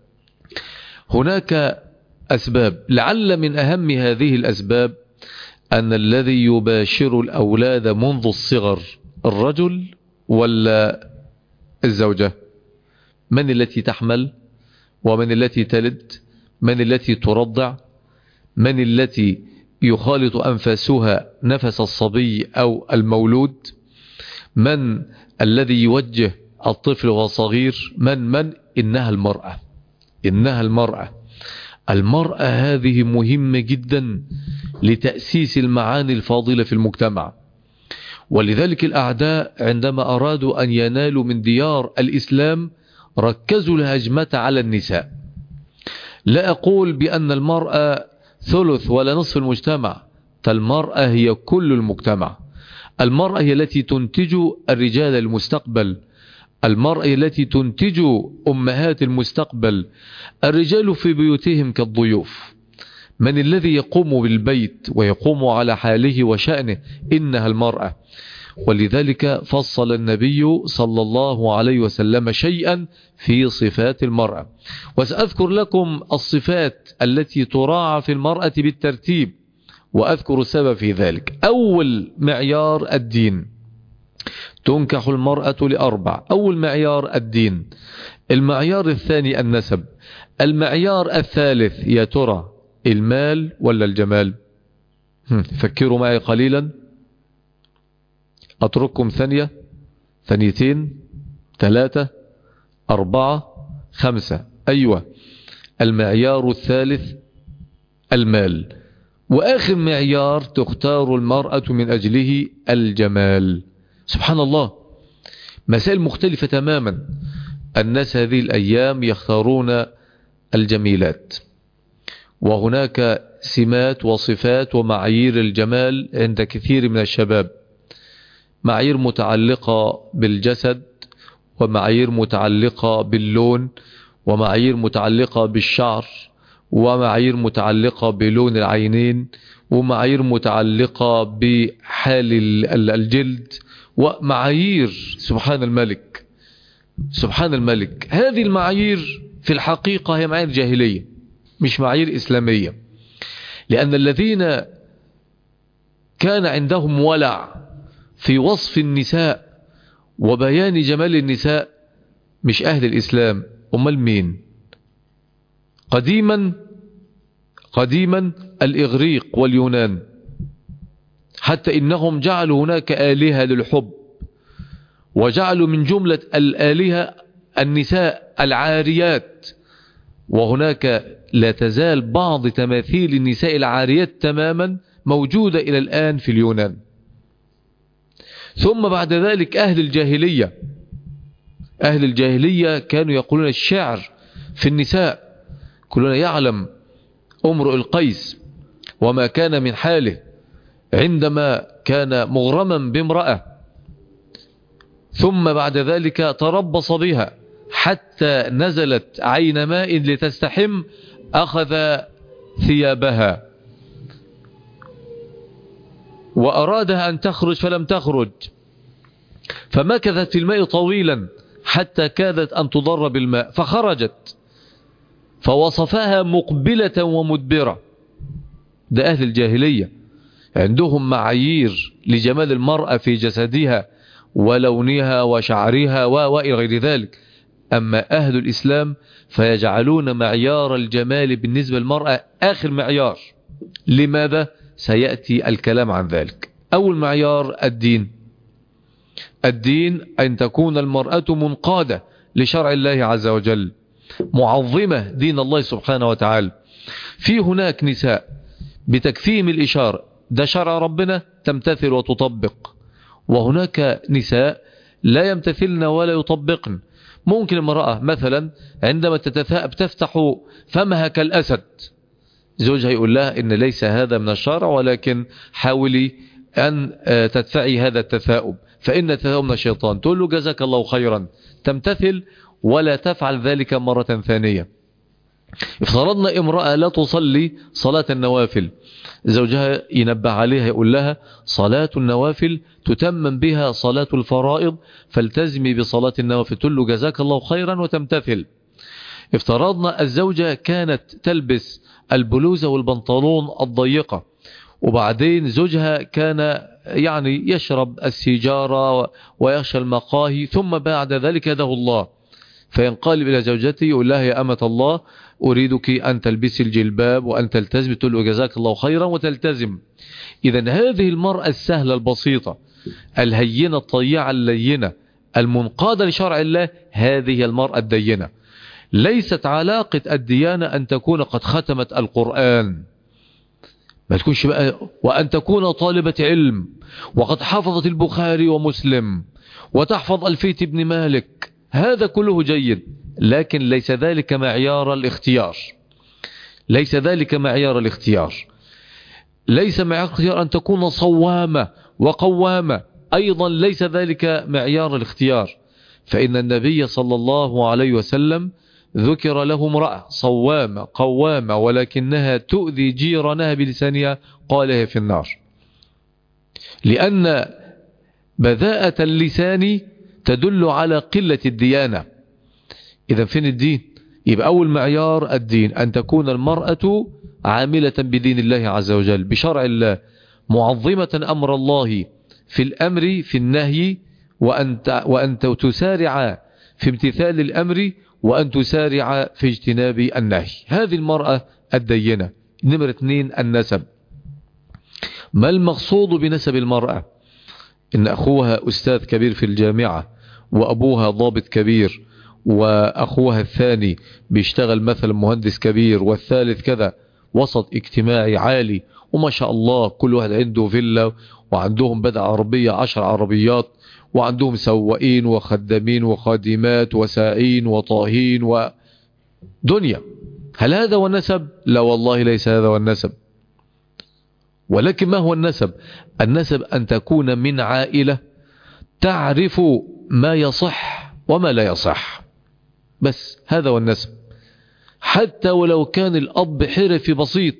هناك أسباب، لعل من أهم هذه الأسباب أن الذي يباشر الأولاد منذ الصغر الرجل ولا الزوجة؟ من التي تحمل؟ ومن التي تلد؟ من التي ترضع؟ من التي يخالط أنفاسها نفس الصبي أو المولود؟ من الذي يوجه الطفل وهو صغير؟ من من إنها المرأة، إنها المرأة. المرأة هذه مهمة جدا لتأسيس المعاني الفاضلة في المجتمع. ولذلك الأعداء عندما أرادوا أن ينالوا من ديار الإسلام ركزوا الهجمة على النساء. لا أقول بأن المرأة ثلث ولا نصف المجتمع، فالمرأة هي كل المجتمع. المرأة هي التي تنتج الرجال المستقبل، المرأة هي التي تنتج أمهات المستقبل. الرجال في بيوتهم كالضيوف. من الذي يقوم بالبيت ويقوم على حاله وشأنه؟ إنها المرأة. ولذلك فصل النبي صلى الله عليه وسلم شيئا في صفات المرأة. وسأذكر لكم الصفات التي تراعى في المرأة بالترتيب، وأذكر السبب في ذلك. أول معيار الدين. تنكح المرأة لأربع. أول معيار الدين. المعيار الثاني النسب. المعيار الثالث يا ترى المال ولا الجمال؟ فكروا معي قليلا، أترككم ثانية، ثانيتين، ثلاثة، أربعة، خمسة. أيوة، المعيار الثالث المال. وآخر معيار تختار المرأة من أجله الجمال. سبحان الله، مسائل مختلفة تماما. الناس هذه الأيام يختارون الجميلات، وهناك سمات وصفات ومعايير الجمال عند كثير من الشباب. معايير متعلقة بالجسد، ومعايير متعلقة باللون، ومعايير متعلقة بالشعر، ومعايير متعلقة بلون العينين، ومعايير متعلقة بحال الجلد، ومعايير سبحان الملك سبحان الملك. هذه المعايير في الحقيقة هي معايير جاهلية. مش معايير إسلامية. لأن الذين كان عندهم ولع في وصف النساء وبيان جمال النساء مش أهل الإسلام، أمال مين؟ قديما قديما الإغريق واليونان، حتى إنهم جعلوا هناك آلهة للحب، وجعلوا من جملة الآلهة النساء العاريات، وهناك لا تزال بعض تماثيل النساء العاريات تماما موجودة إلى الآن في اليونان. ثم بعد ذلك أهل الجاهلية أهل الجاهلية كانوا يقولون الشعر في النساء. كلنا يعلم امرؤ القيس وما كان من حاله عندما كان مغرما بامرأة، ثم بعد ذلك تربص بها حتى نزلت عين ماء لتستحم، أخذ ثيابها وأرادها أن تخرج فلم تخرج، فمكثت في الماء طويلا حتى كادت أن تضر بالماء، فخرجت فوصفها مقبلة ومدبرة. ده أهل الجاهلية عندهم معايير لجمال المرأة في جسدها ولونها وشعرها وإلى غير ذلك. أما أهل الإسلام فيجعلون معيار الجمال بالنسبة للمرأة آخر معيار. لماذا؟ سيأتي الكلام عن ذلك. أول معيار الدين. الدين أن تكون المرأة منقادة لشرع الله عز وجل، معظمة دين الله سبحانه وتعالى. في هناك نساء بتكفيهم الإشارة ده شرع ربنا تمتثل وتطبق، وهناك نساء لا يمتثلن ولا يطبقن. ممكن المرأة مثلا عندما تتثاءب تفتح فمها كالأسد، زوجها يقول لها إن ليس هذا من الشرع، ولكن حاولي أن تدفعي هذا التثاؤب فإن التثاؤب من الشيطان. تقول له جزاك الله خيرا، تمتثل ولا تفعل ذلك مرة ثانية. افترضنا امرأة لا تصلي صلاة النوافل، زوجها ينبه عليها يقول لها صلاة النوافل تتمم بها صلاة الفرائض فالتزمي بصلاة النوافل، تقول له جزاك الله خيرا وتمتثل. افترضنا الزوجة كانت تلبس البلوزة والبنطلون الضيقة، وبعدين زوجها كان يعني يشرب السيجارة ويخشى المقاهي، ثم بعد ذلك يده الله، فينقلب إلى زوجته يقول لها يا أمة الله أريدك أن تلبسي الجلباب وأن تلتزم، تقول له جزاك الله خيرا وتلتزم. إذن هذه المرأة السهلة البسيطة الهينة الطيعة اللينة المنقادة لشرع الله، هذه المرأة الدينة. ليست علاقة الديانة أن تكون قد ختمت القرآن، ما تكونش بقى وأن تكون طالبة علم وقد حفظت البخاري ومسلم وتحفظ ألفية ابن مالك، هذا كله جيد، لكن ليس ذلك معيار الاختيار. ليس ذلك معيار الاختيار. ليس معيار الاختيار أن تكون صوامة وقوامة، أيضا ليس ذلك معيار الاختيار. فإن النبي صلى الله عليه وسلم ذكر له امرأة صوامة قوامة ولكنها تؤذي جيرانها بلسانها، قال هي في النار. لأن بذاءة اللسان تدل على قلة الديانة. إذا فين الدين؟ يبقى أول معيار الدين، أن تكون المرأة عاملة بدين الله عز وجل بشرع الله، معظمة أمر الله في الأمر في النهي، وأن وأن تسارع في امتثال الأمر وأن تسارع في اجتناب النهي. هذه المرأة الدينة. نمرة اثنين النسب. ما المقصود بنسب المرأة؟ إن أخوها أستاذ كبير في الجامعة، وأبوها ضابط كبير، وأخوها الثاني بيشتغل مثلا مهندس كبير، والثالث كذا، وسط اجتماعي عالي، وما شاء الله كل واحد عنده فيلا وعندهم بدع عربية عشر عربيات، وعندهم سواقين وخدامين وخادمات وسائين وطاهين ودنيا. هل هذا هو النسب؟ لا والله ليس هذا هو النسب. ولكن ما هو النسب؟ النسب أن تكون من عائلة تعرف ما يصح وما لا يصح، بس هذا هو النسب. حتى ولو كان الأب حرفي بسيط،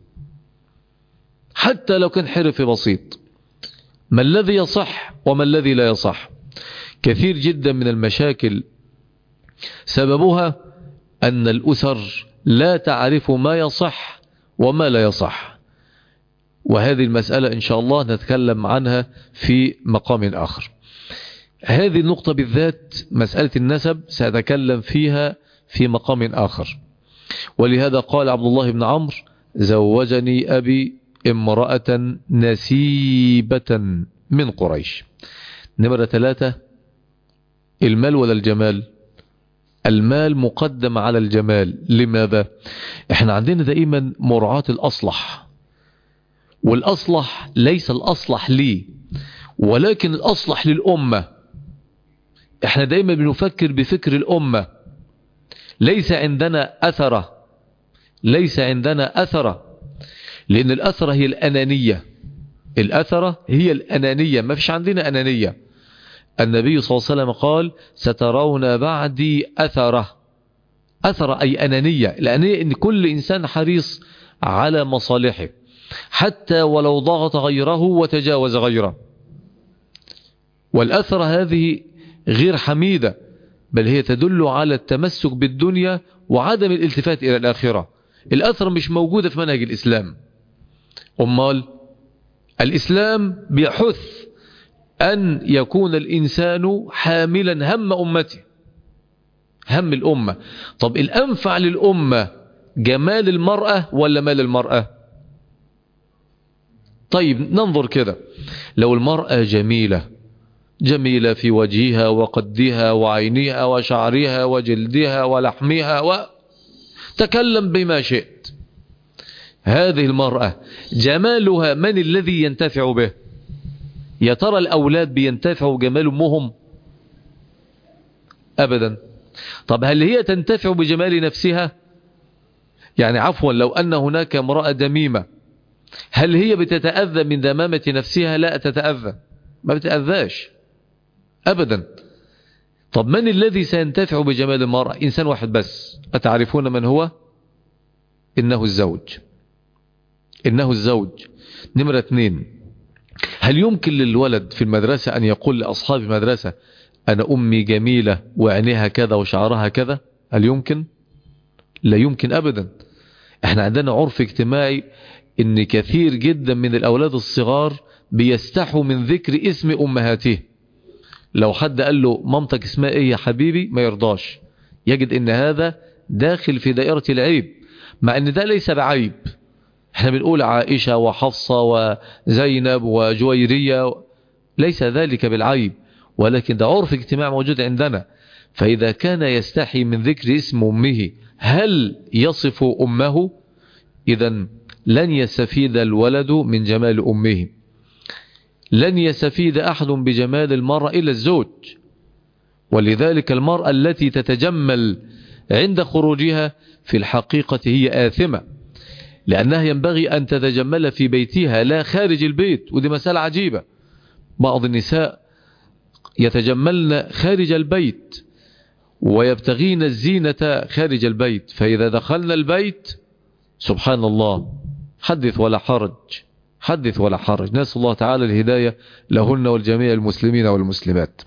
حتى لو كان حرفي بسيط، ما الذي يصح وما الذي لا يصح؟ كثير جدا من المشاكل سببها أن الأسر لا تعرف ما يصح وما لا يصح. وهذه المسألة إن شاء الله نتكلم عنها في مقام آخر. هذه النقطة بالذات مسألة النسب سأتكلم فيها في مقام آخر. ولهذا قال عبد الله بن عمرو: زوجني أبي امرأة نسيبة من قريش. نمرة ثلاثة: المال ولا الجمال؟ المال مقدم على الجمال. لماذا؟ احنا عندنا دائما مراعاة الأصلح، والأصلح ليس الأصلح لي ولكن الأصلح للأمة. احنا دائما بنفكر بفكر الأمة. ليس عندنا أثرة، ليس عندنا أثرة، لأن الأثرة هي الأنانية. الأثرة هي الأنانية، ما فيش عندنا أنانية. النبي صلى الله عليه وسلم قال: سترون بعدي أثرة. أثرة أي أنانية. الأنانية إن كل إنسان حريص على مصالحه حتى ولو ضغط غيره وتجاوز غيره. والأثرة هذه غير حميدة، بل هي تدل على التمسك بالدنيا وعدم الالتفات إلى الآخرة. الأثرة مش موجودة في منهج الإسلام. أمال الإسلام بيحث أن يكون الإنسان حاملا هم أمته، هم الأمة. طب الأنفع للأمة جمال المرأة ولا مال المرأة؟ طيب ننظر كده. لو المرأة جميلة، جميلة في وجهها وقدها وعينها وشعرها وجلدها ولحمها، وتكلم بما شئت، هذه المرأة جمالها من الذي ينتفع به؟ يا ترى الأولاد بينتفعوا جمال أمهم؟ أبدا. طب هل هي تنتفع بجمال نفسها؟ يعني عفوا، لو أن هناك امرأة دميمة، هل هي بتتأذى من دمامة نفسها؟ لا تتأذى، ما بتأذاش أبدا. طب من الذي سينتفع بجمال المرأة؟ إنسان واحد بس. أتعرفون من هو؟ إنه الزوج. إنه الزوج. نمرة اثنين: هل يمكن للولد في المدرسة أن يقول لأصحاب المدرسة: أنا أمي جميلة وعينيها كذا وشعرها كذا؟ هل يمكن؟ لا يمكن أبدا. احنا عندنا عرف اجتماعي إن كثير جدا من الأولاد الصغار بيستحوا من ذكر اسم أمهاته. لو حد قال له: مامتك اسمها إيه يا حبيبي؟ ما يرضاش، يجد إن هذا داخل في دائرة العيب، مع إن ده ليس بعيب. احنا بنقول عائشة وحفصة وزينب وجويرية، ليس ذلك بالعيب، ولكن ده عرف اجتماع موجود عندنا. فإذا كان يستحي من ذكر اسم أمه، هل يصف أمه؟ إذن لن يستفيد الولد من جمال أمه. لن يستفيد أحد بجمال المرأة إلا الزوج. ولذلك المرأة التي تتجمل عند خروجها في الحقيقة هي آثمة، لأنها ينبغي أن تتجمل في بيتها لا خارج البيت. ودي مسألة عجيبة. بعض النساء يتجملن خارج البيت ويبتغين الزينة خارج البيت، فإذا دخلنا البيت سبحان الله حدث ولا حرج، حدث ولا حرج. نسأل الله تعالى الهداية لهن والجميع المسلمين والمسلمات.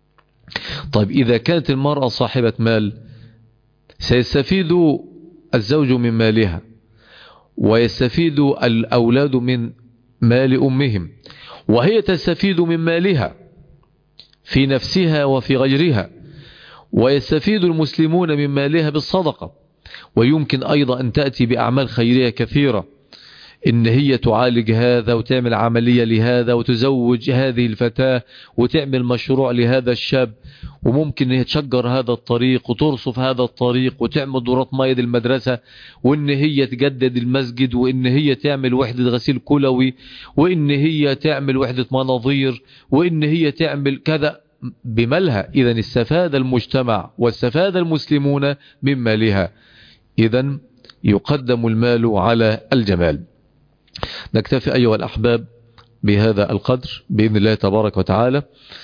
طيب إذا كانت المرأة صاحبة مال، سيستفيد الزوج من مالها ويستفيد الأولاد من مال أمهم، وهي تستفيد من مالها في نفسها وفي غيرها، ويستفيد المسلمون من مالها بالصدقة. ويمكن أيضا أن تأتي بأعمال خيرية كثيرة، إن هي تعالج هذا وتعمل عملية لهذا وتزوج هذه الفتاة وتعمل مشروع لهذا الشاب، وممكن هي تشجر هذا الطريق وترصف هذا الطريق وتعمل دورات مياه المدرسة، وإن هي تجدد المسجد، وإن هي تعمل وحدة غسيل كلوي، وإن هي تعمل وحدة مناظير، وإن هي تعمل كذا بمالها. إذن استفاد المجتمع واستفاد المسلمون من مالها. إذن يقدم المال على الجمال. نكتفي أيها الأحباب بهذا القدر بإذن الله تبارك وتعالى،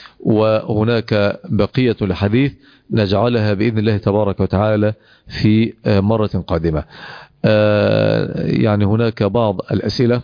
وهناك بقية الحديث نجعلها بإذن الله تبارك وتعالى في مرة قادمة. يعني هناك بعض الأسئلة.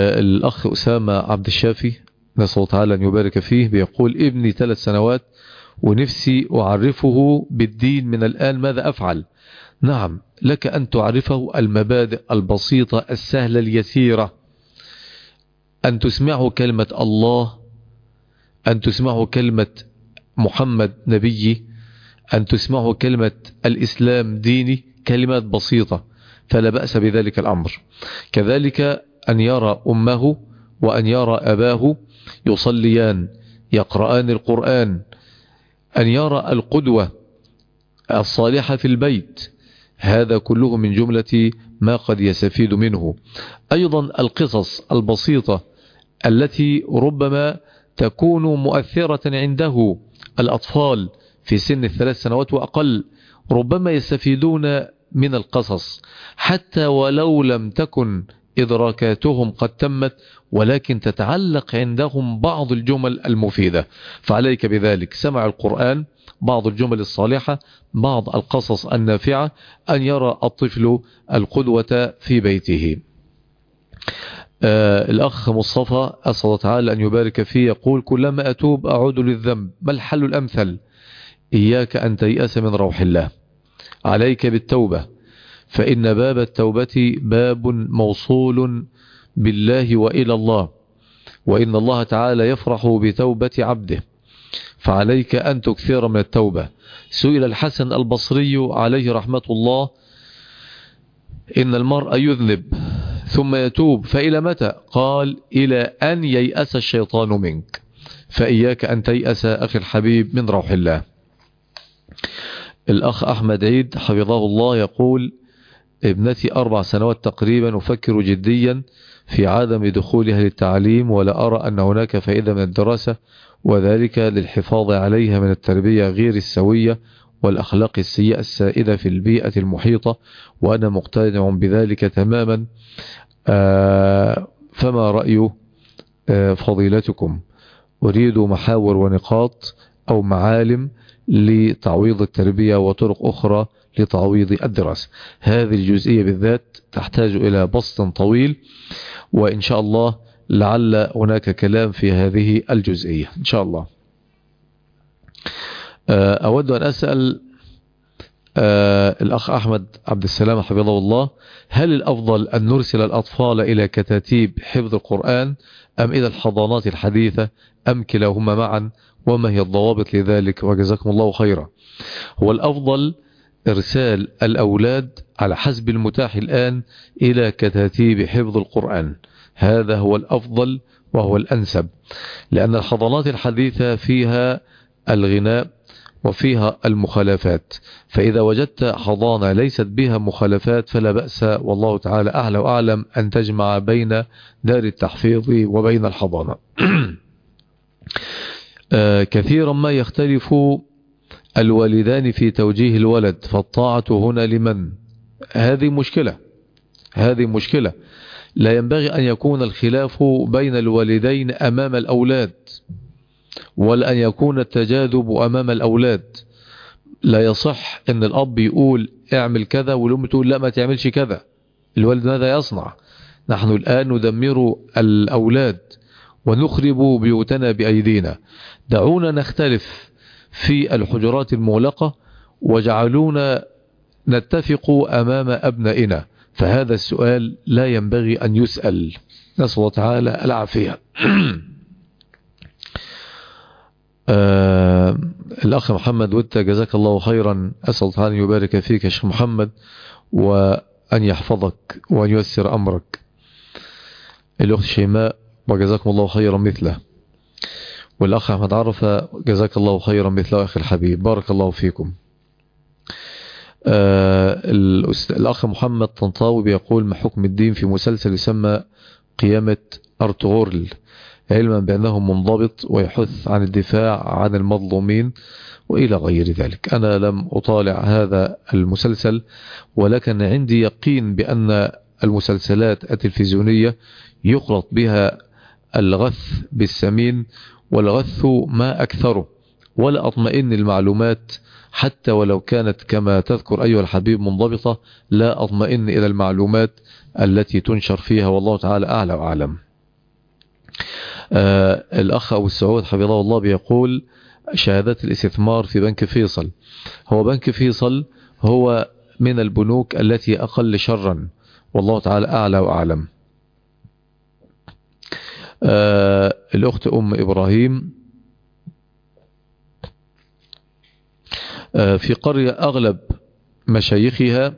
الأخ أسامة عبد الشافي نسأل الله تعالى أن يبارك فيه، بيقول: ابني ثلاث سنوات ونفسي أعرفه بالدين من الآن، ماذا أفعل؟ نعم، لك أن تعرفه المبادئ البسيطة السهلة اليسيرة، أن تسمعه كلمة الله، أن تسمعه كلمة محمد نبي، أن تسمعه كلمة الإسلام ديني، كلمات بسيطة، فلا بأس بذلك الأمر. كذلك أن يرى أمه وأن يرى أباه يصليان يقرآن القرآن، أن يرى القدوة الصالحة في البيت، هذا كله من جملة ما قد يستفيد منه. أيضا القصص البسيطة التي ربما تكون مؤثرة عنده، الأطفال في سن الثلاث سنوات وأقل ربما يستفيدون من القصص، حتى ولو لم تكن إدراكاتهم قد تمت، ولكن تتعلق عندهم بعض الجمل المفيدة، فعليك بذلك سمع القرآن، بعض الجمل الصالحة، بعض القصص النافعة، أن يرى الطفل القدوة في بيته. آه الأخ مصطفى أسأل الله تعالى أن يبارك فيه يقول: كلما أتوب أعود للذنب، ما الحل الأمثل؟ إياك أن تيأس من روح الله، عليك بالتوبة، فإن باب التوبة باب موصول بالله وإلى الله، وإن الله تعالى يفرح بتوبة عبده، فعليك أن تكثر من التوبة. سئل الحسن البصري عليه رحمة الله: إن المرء يذنب ثم يتوب فإلى متى؟ قال: إلى أن ييأس الشيطان منك، فإياك أن تيأس أخي الحبيب من روح الله. الأخ أحمد عيد حفظه الله يقول: ابنتي أربع سنوات تقريبا، أفكر جديا في عدم دخولها للتعليم، ولا أرى أن هناك فائدة من الدراسة، وذلك للحفاظ عليها من التربية غير السوية والأخلاق السيئة السائدة في البيئة المحيطة، وأنا مقتنع بذلك تماما. آه فما رأي آه فضيلتكم؟ أريد محاور ونقاط أو معالم لتعويض التربية وطرق أخرى لتعويض الدراسة. هذه الجزئية بالذات تحتاج إلى بسط طويل، وإن شاء الله لعل هناك كلام في هذه الجزئية إن شاء الله. أود أن أسأل الأخ أحمد عبد السلام حفظه الله: هل الأفضل أن نرسل الأطفال إلى كتاتيب حفظ القرآن أم إلى الحضانات الحديثة أم كلاهما معا؟ وما هي الضوابط لذلك؟ وجزاكم الله خيرا. هو الأفضل إرسال الأولاد على حسب المتاح الآن إلى كتاتيب حفظ القرآن، هذا هو الأفضل وهو الأنسب، لأن الحضانات الحديثة فيها الغناء وفيها المخالفات، فإذا وجدت حضانة ليست بها مخالفات فلا بأس، والله تعالى أعلى وأعلم، أن تجمع بين دار التحفيظ وبين الحضانة. كثيرا ما يختلف الوالدان في توجيه الولد، فالطاعة هنا لمن؟ هذه مشكلة، هذه مشكلة. لا ينبغي أن يكون الخلاف بين الوالدين أمام الأولاد، ولا أن يكون التجاذب أمام الأولاد. لا يصح أن الأب يقول اعمل كذا والأم تقول لا ما تعملش كذا، الولد ماذا يصنع؟ نحن الآن ندمر الأولاد ونخرب بيوتنا بأيدينا. دعونا نختلف في الحجرات المغلقة وجعلونا نتفق أمام أبنائنا، فهذا السؤال لا ينبغي أن يسأل. نسأل الله تعالى العافية. آه الأخ محمد وتا جزاك الله خيرا، أسأل الله تعالى أن يبارك فيك يا شيخ محمد، وأن يحفظك وأن ييسر أمرك. الأخت شيماء وجزاكم الله خيرا مثله، والأخ أحمد عرفة جزاك الله خيرا مثله أخي الحبيب، بارك الله فيكم. آه الأخ محمد طنطاوي بيقول: ما حكم الدين في مسلسل يسمى قيامة أرطغرل، علما بأنه منضبط ويحث عن الدفاع عن المظلومين وإلى غير ذلك؟ أنا لم أطالع هذا المسلسل، ولكن عندي يقين بأن المسلسلات التلفزيونية يخلط بها الغث بالسمين، والغث ما أكثره، ولا أطمئن المعلومات حتى ولو كانت كما تذكر أيها الحبيب منضبطة، لا أطمئن إلى المعلومات التي تنشر فيها، والله تعالى أعلى وأعلم. آه الأخ أبو السعود حفظه الله بيقول: شهادات الاستثمار في بنك فيصل. هو بنك فيصل هو من البنوك التي أقل شرا، والله تعالى أعلى وأعلم. آه الأخت أم إبراهيم آه في قرية أغلب مشايخها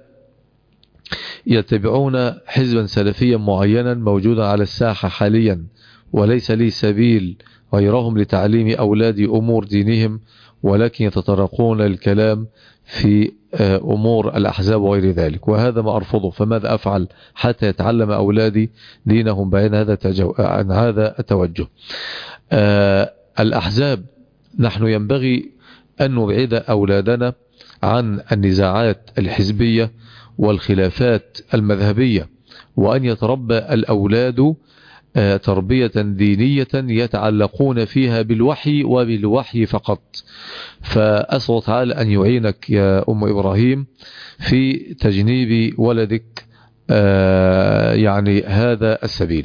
يتبعون حزبا سلفيا معينا موجودا على الساحة حاليا، وليس لي سبيل غيرهم لتعليم أولادي أمور دينهم، ولكن يتطرقون الكلام في أمور الأحزاب وغير ذلك، وهذا ما أرفضه. فماذا أفعل حتى يتعلم أولادي دينهم بعين هذا عن هذا التوجه؟ آه الأحزاب، نحن ينبغي أن نبعد أولادنا عن النزاعات الحزبية والخلافات المذهبية، وأن يتربى الأولاد تربية دينية يتعلقون فيها بالوحي وبالوحي فقط. فأسأل الله تعالى أن يعينك يا أم إبراهيم في تجنيب ولدك يعني هذا السبيل.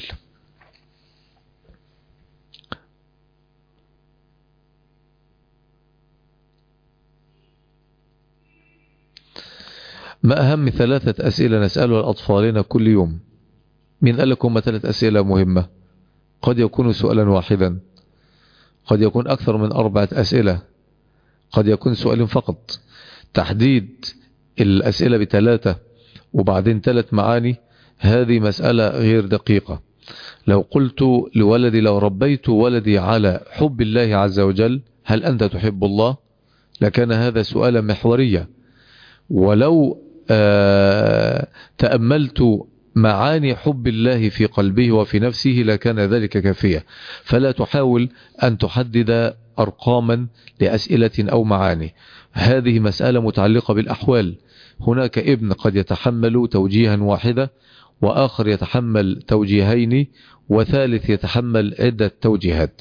ما أهم ثلاثة أسئلة نسألها لأطفالنا كل يوم؟ من قال لكم ثلاث أسئلة مهمة؟ قد يكون سؤالا واحدا، قد يكون أكثر من أربعة أسئلة، قد يكون سؤال فقط. تحديد الأسئلة بثلاثة وبعدين ثلاث معاني، هذه مسألة غير دقيقة. لو قلت لولدي، لو ربيت ولدي على حب الله عز وجل، هل أنت تحب الله؟ لكان هذا سؤالا محوريا. ولو آه تأملت معاني حب الله في قلبه وفي نفسه لكان ذلك كافية. فلا تحاول أن تحدد أرقاما لأسئلة أو معاني، هذه مسألة متعلقة بالأحوال. هناك ابن قد يتحمل توجيها واحدة، وآخر يتحمل توجيهين، وثالث يتحمل عدة توجيهات.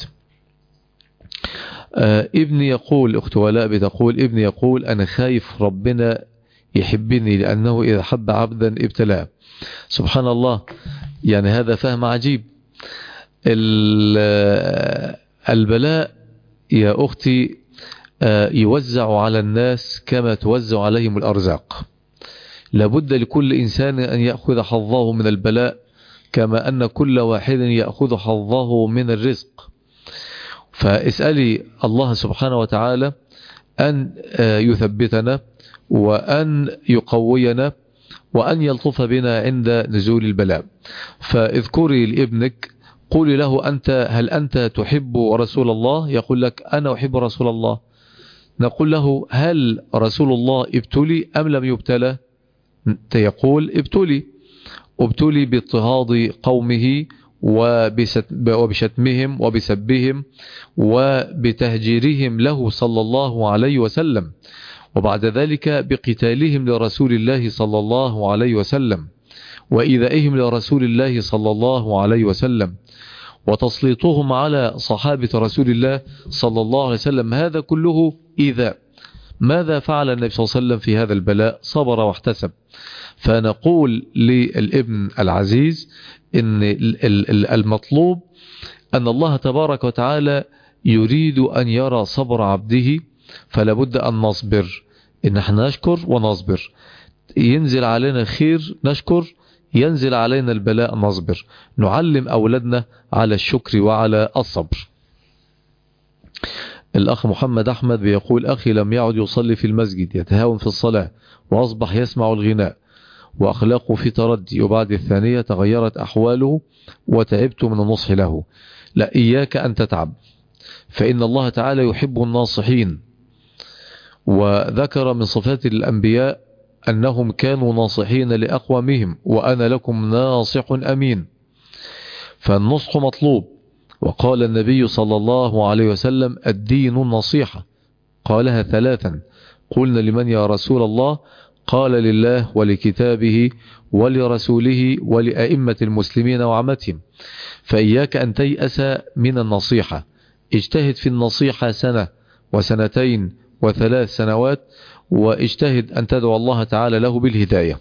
آه ابني يقول، أخت ولاء بتقول ابني يقول أنا خايف ربنا يحبني لأنه إذا حب عبدا ابتلاه. سبحان الله، يعني هذا فهم عجيب. البلاء يا أختي يوزع على الناس كما توزع عليهم الأرزاق. لابد لكل إنسان أن يأخذ حظه من البلاء كما أن كل واحد يأخذ حظه من الرزق. فاسألي الله سبحانه وتعالى أن يثبتنا وأن يقوينا وأن يلطف بنا عند نزول البلاء. فاذكري لابنك، قولي له أنت هل أنت تحب رسول الله؟ يقول لك أنا أحب رسول الله. نقول له هل رسول الله ابتلي أم لم يبتلى؟ يقول ابتلي، ابتلي باضطهاد قومه وبشتمهم وبسبهم وبتهجيرهم له صلى الله عليه وسلم، وبعد ذلك بقتالهم لرسول الله صلى الله عليه وسلم، وإيذائهم لرسول الله صلى الله عليه وسلم، وتسليطهم على صحابة رسول الله صلى الله عليه وسلم. هذا كله إيذاء. ماذا فعل النبي صلى الله عليه وسلم في هذا البلاء؟ صبر واحتسب. فنقول للابن العزيز إن المطلوب أن الله تبارك وتعالى يريد أن يرى صبر عبده، فلا بد أن نصبر، إن احنا نشكر ونصبر. ينزل علينا خير نشكر، ينزل علينا البلاء نصبر. نعلم أولادنا على الشكر وعلى الصبر. الأخ محمد أحمد بيقول أخي لم يعد يصلي في المسجد، يتهاون في الصلاة وأصبح يسمع الغناء وأخلاقه في تردي، وبعد الثانية تغيرت أحواله وتعبت من النصح له. لا، إياك أن تتعب، فإن الله تعالى يحب الناصحين، وذكر من صفات الأنبياء أنهم كانوا ناصحين لأقوامهم، وأنا لكم ناصح أمين. فالنصح مطلوب. وقال النبي صلى الله عليه وسلم الدين النصيحة، قالها ثلاثا. قلنا لمن يا رسول الله؟ قال لله ولكتابه ولرسوله ولأئمة المسلمين وعامتهم. فإياك أن تيأس من النصيحة، اجتهد في النصيحة سنة وسنتين وثلاث سنوات، واجتهد أن تدعو الله تعالى له بالهداية.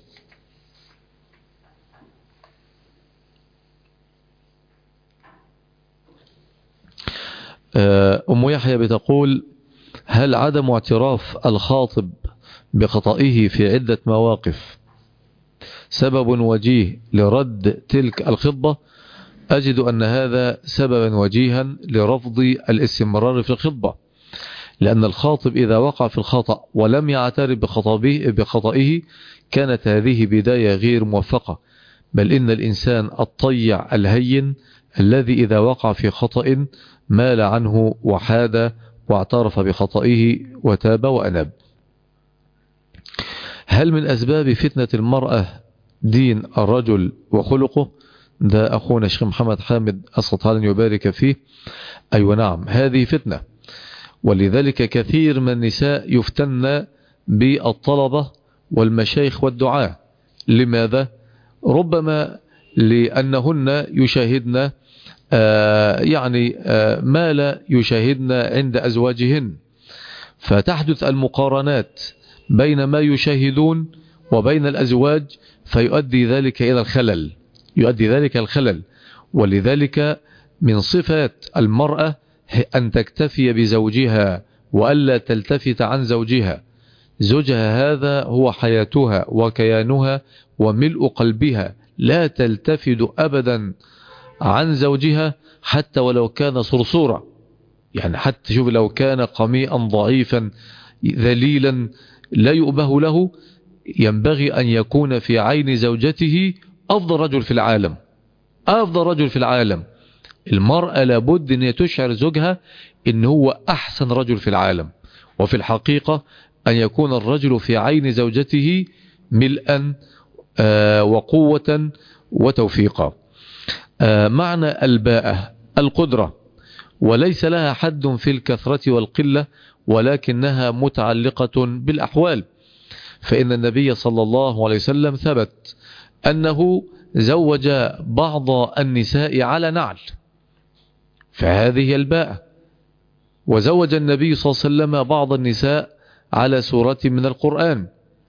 أم يحيى بتقول هل عدم اعتراف الخاطب بخطئه في عدة مواقف سبب وجيه لرد تلك الخطبة؟ أجد أن هذا سببا وجيها لرفض الاستمرار في الخطبة، لأن الخاطب إذا وقع في الخطأ ولم يعترف بخطئه كانت هذه بداية غير موفقة، بل إن الإنسان الطيع الهين الذي إذا وقع في خطأ مال عنه وحاد واعترف بخطئه وتاب وأناب. هل من أسباب فتنة المرأة دين الرجل وخلقه؟ ده أخونا الشيخ محمد حامد أسقط الله يبارك فيه. أيوة نعم، هذه فتنة، ولذلك كثير من النساء يفتن بالطلبة والمشايخ والدعاة. لماذا؟ ربما لأنهن يشاهدن آه يعني آه ما لا يشاهدن عند أزواجهن، فتحدث المقارنات بين ما يشاهدون وبين الأزواج، فيؤدي ذلك إلى الخلل يؤدي ذلك الخلل ولذلك من صفات المرأة أن تكتفي بزوجها وألا تلتفت عن زوجها. زوجها هذا هو حياتها وكيانها وملء قلبها، لا تلتفت أبدا عن زوجها حتى ولو كان صرصورا، يعني حتى شوف لو كان قميئا ضعيفا ذليلا لا يؤبه له، ينبغي أن يكون في عين زوجته أفضل رجل في العالم أفضل رجل في العالم. المرأة لابد أن تشعر زوجها أنه هو أحسن رجل في العالم، وفي الحقيقة أن يكون الرجل في عين زوجته ملءا آه وقوة وتوفيقا. آه معنى الباءة القدرة، وليس لها حد في الكثرة والقلة، ولكنها متعلقة بالأحوال. فإن النبي صلى الله عليه وسلم ثبت أنه زوج بعض النساء على نعل، فهذه الباءة. وزوج النبي صلى الله عليه وسلم بعض النساء على سورة من القرآن،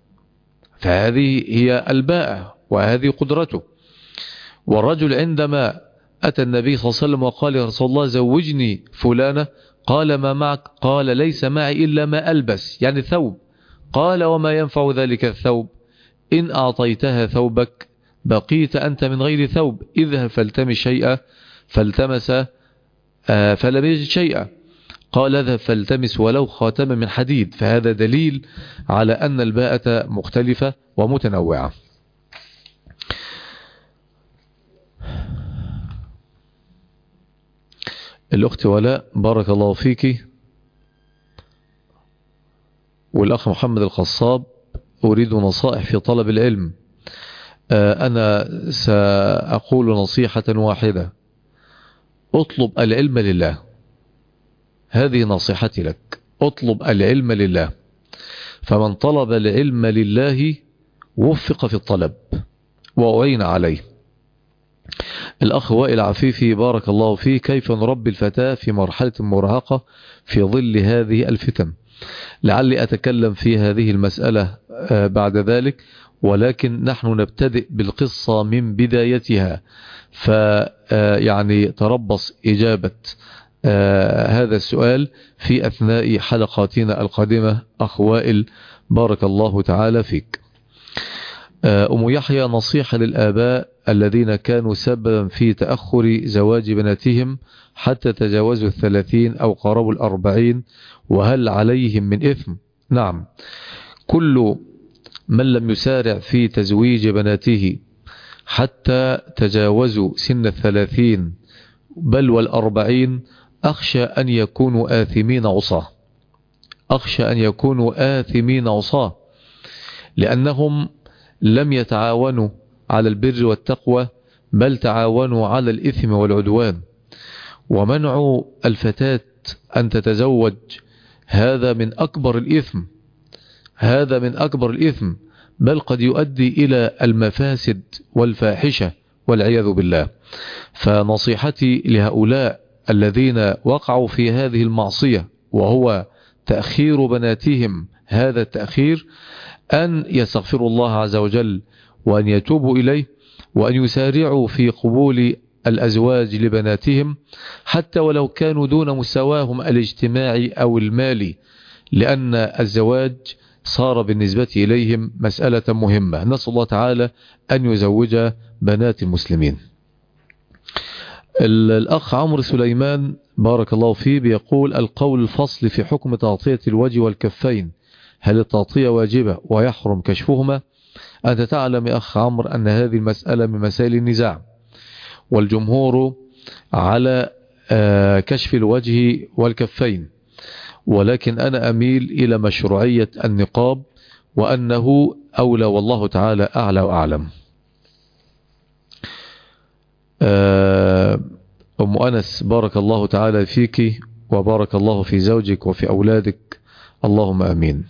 فهذه هي الباءة وهذه قدرته. والرجل عندما أتى النبي صلى الله عليه وسلم وقال يا رسول الله زوجني فلانة، قال ما معك؟ قال ليس معي إلا ما ألبس، يعني ثوب. قال وما ينفع ذلك الثوب؟ إن أعطيتها ثوبك بقيت أنت من غير ثوب، اذهب فالتمس شيئا، فالتمس آه فلم يجد شيئا. قال اذهب فالتمس ولو خاتم من حديد. فهذا دليل على أن الباءة مختلفة ومتنوعة. الأخت ولاء بارك الله فيك، والأخ محمد الخصاب أريد نصائح في طلب العلم. أنا سأقول نصيحة واحدة: اطلب العلم لله. هذه نصيحتي لك، اطلب العلم لله، فمن طلب العلم لله وفق في الطلب وأعين عليه. الأخ وائل عفيفي بارك الله فيه: كيف نربي الفتاة في مرحلة المراهقة في ظل هذه الفتن؟ لعلي أتكلم في هذه المسألة بعد ذلك، ولكن نحن نبتدئ بالقصة من بدايتها، فيعني تربص إجابة هذا السؤال في أثناء حلقاتنا القادمة. أخ وائل بارك الله تعالى فيك. أم يحيى: نصيحة للآباء الذين كانوا سببا في تأخر زواج بناتهم حتى تجاوزوا الثلاثين أو قربوا الأربعين، وهل عليهم من إثم؟ نعم، كل من لم يسارع في تزويج بناته حتى تجاوزوا سن الثلاثين بل والأربعين أخشى أن يكونوا آثمين عصاه أخشى أن يكونوا آثمين عصاه لأنهم لم يتعاونوا على البر والتقوى، بل تعاونوا على الإثم والعدوان. ومنع الفتاة أن تتزوج هذا من أكبر الإثم هذا من أكبر الإثم بل قد يؤدي إلى المفاسد والفاحشة والعياذ بالله. فنصيحتي لهؤلاء الذين وقعوا في هذه المعصية وهو تأخير بناتهم هذا التأخير أن يستغفروا الله عز وجل وأن يتوبوا إليه، وأن يسارعوا في قبول الأزواج لبناتهم حتى ولو كانوا دون مستواهم الاجتماعي أو المالي، لأن الزواج صار بالنسبة إليهم مسألة مهمة. نسأل الله تعالى أن يزوج بنات المسلمين. الأخ عمرو سليمان بارك الله فيه بيقول: القول الفصل في حكم تغطية الوجه والكفين، هل التغطية واجبة ويحرم كشفهما؟ أنت تعلم يا أخ عمرو أن هذه المسألة من مسائل النزاع، والجمهور على كشف الوجه والكفين، ولكن أنا أميل إلى مشروعية النقاب وأنه أولى، والله تعالى أعلى وأعلم. أم أنس بارك الله تعالى فيك وبارك الله في زوجك وفي أولادك، اللهم أمين.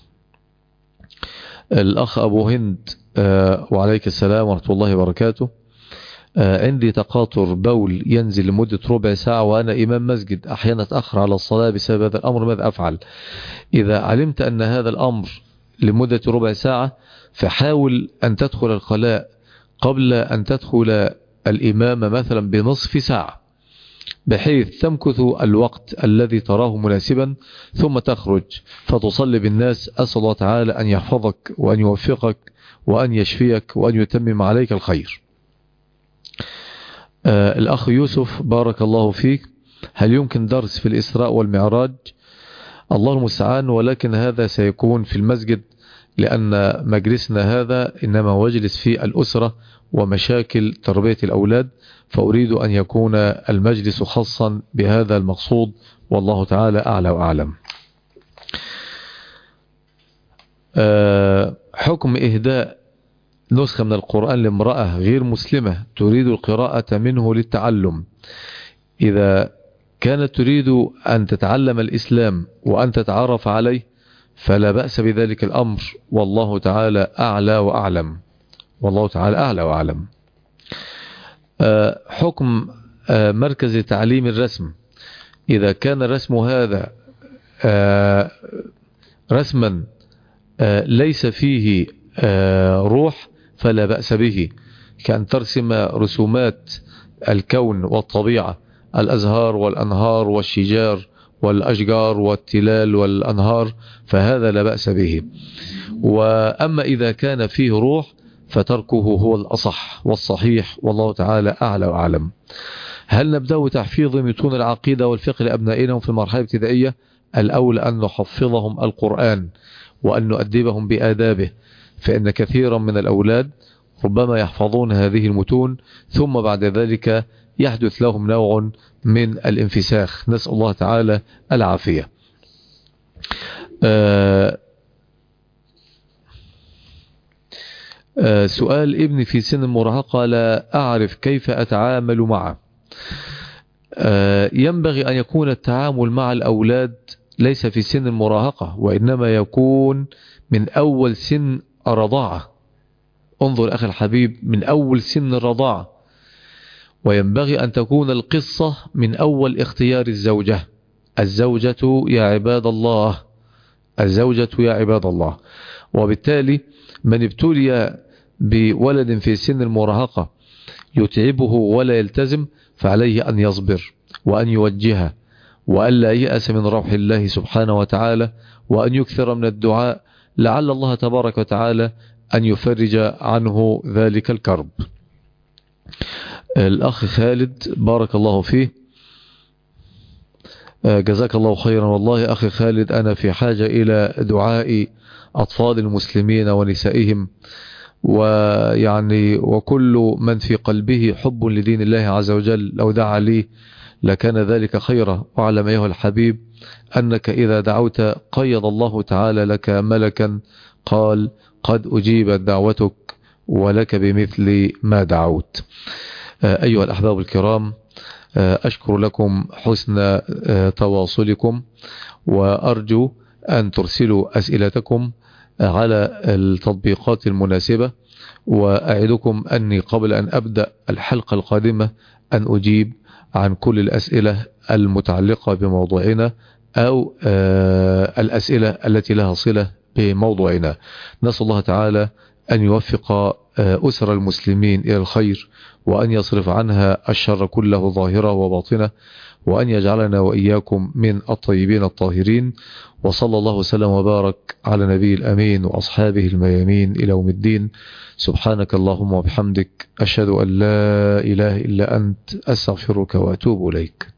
الأخ أبو هند وعليك السلام ورحمة الله وبركاته: عندي تقاطر بول ينزل لمدة ربع ساعة وأنا إمام مسجد، أحيانا أتأخر على الصلاة بسبب هذا الأمر، ماذا أفعل؟ إذا علمت أن هذا الأمر لمدة ربع ساعة فحاول أن تدخل الخلاء قبل أن تدخل الإمام مثلا بنصف ساعة، بحيث تمكث الوقت الذي تراه مناسبا ثم تخرج فتصلي بالناس. أسأل الله تعالى أن يحفظك وأن يوفقك وأن يشفيك وأن يتمم عليك الخير. آه الأخ يوسف بارك الله فيك: هل يمكن درس في الإسراء والمعراج؟ الله المستعان، ولكن هذا سيكون في المسجد، لأن مجلسنا هذا إنما مجلس في الأسرة ومشاكل تربية الأولاد، فأريد أن يكون المجلس خاصا بهذا المقصود، والله تعالى أعلى وأعلم. أه حكم إهداء نسخة من القرآن لامرأة غير مسلمة تريد القراءة منه للتعلم، إذا كانت تريد أن تتعلم الإسلام وأن تتعرف عليه فلا بأس بذلك الأمر، والله تعالى أعلى وأعلم، والله تعالى أعلى وأعلم. أه حكم أه مركز تعليم الرسم، إذا كان الرسم هذا أه رسما أه ليس فيه أه روح فلا بأس به، كأن ترسم رسومات الكون والطبيعة، الأزهار والأنهار والشجار والأشجار والتلال والأنهار، فهذا لا بأس به. وأما إذا كان فيه روح فتركه هو الأصح والصحيح، والله تعالى أعلى وأعلم. هل نبدأ تحفيظ متون العقيدة والفقه لأبنائنا في المرحلة الابتدائية؟ الأول أن نحفظهم القرآن وأن نؤدبهم بآدابه، فإن كثيرا من الأولاد ربما يحفظون هذه المتون ثم بعد ذلك يحدث لهم نوع من الانفساخ، نسأل الله تعالى العافية. آه آه سؤال: ابني في سن المراهقة لا أعرف كيف أتعامل معه. آه ينبغي أن يكون التعامل مع الأولاد ليس في سن المراهقة، وإنما يكون من أول سن الرضاعة. انظر أخي الحبيب، من أول سن الرضاعة، وينبغي أن تكون القصة من أول اختيار الزوجة. الزوجة يا عباد الله، الزوجة يا عباد الله. وبالتالي من ابتلي بولد في سن المراهقة يتعبه ولا يلتزم فعليه أن يصبر وأن يوجهه وأن لا يأس من روح الله سبحانه وتعالى، وأن يكثر من الدعاء لعل الله تبارك وتعالى أن يفرج عنه ذلك الكرب. الأخ خالد بارك الله فيه: جزاك الله خيرا. والله أخي خالد أنا في حاجة إلى دعاء أطفال المسلمين ونسائهم، ويعني وكل من في قلبه حب لدين الله عز وجل لو دعا لي لكان ذلك خيرا. واعلم أيها الحبيب أنك إذا دعوت قيض الله تعالى لك ملكا قال قد أجيبت دعوتك ولك بمثل ما دعوت. أيها الأحباب الكرام، أشكر لكم حسن تواصلكم، وأرجو أن ترسلوا أسئلتكم على التطبيقات المناسبة، وأعدكم أني قبل أن أبدأ الحلقة القادمة أن أجيب عن كل الأسئلة المتعلقة بموضوعنا أو الأسئلة التي لها صلة بموضوعنا. نسأل الله تعالى أن يوفق أسر المسلمين إلى الخير، وأن يصرف عنها الشر كله ظاهرة وباطنة، وأن يجعلنا وإياكم من الطيبين الطاهرين. وصلى الله وسلم وبارك على نبي الأمين وأصحابه الميامين إلى يوم الدين. سبحانك اللهم وبحمدك، أشهد أن لا إله إلا أنت، أستغفرك وأتوب إليك.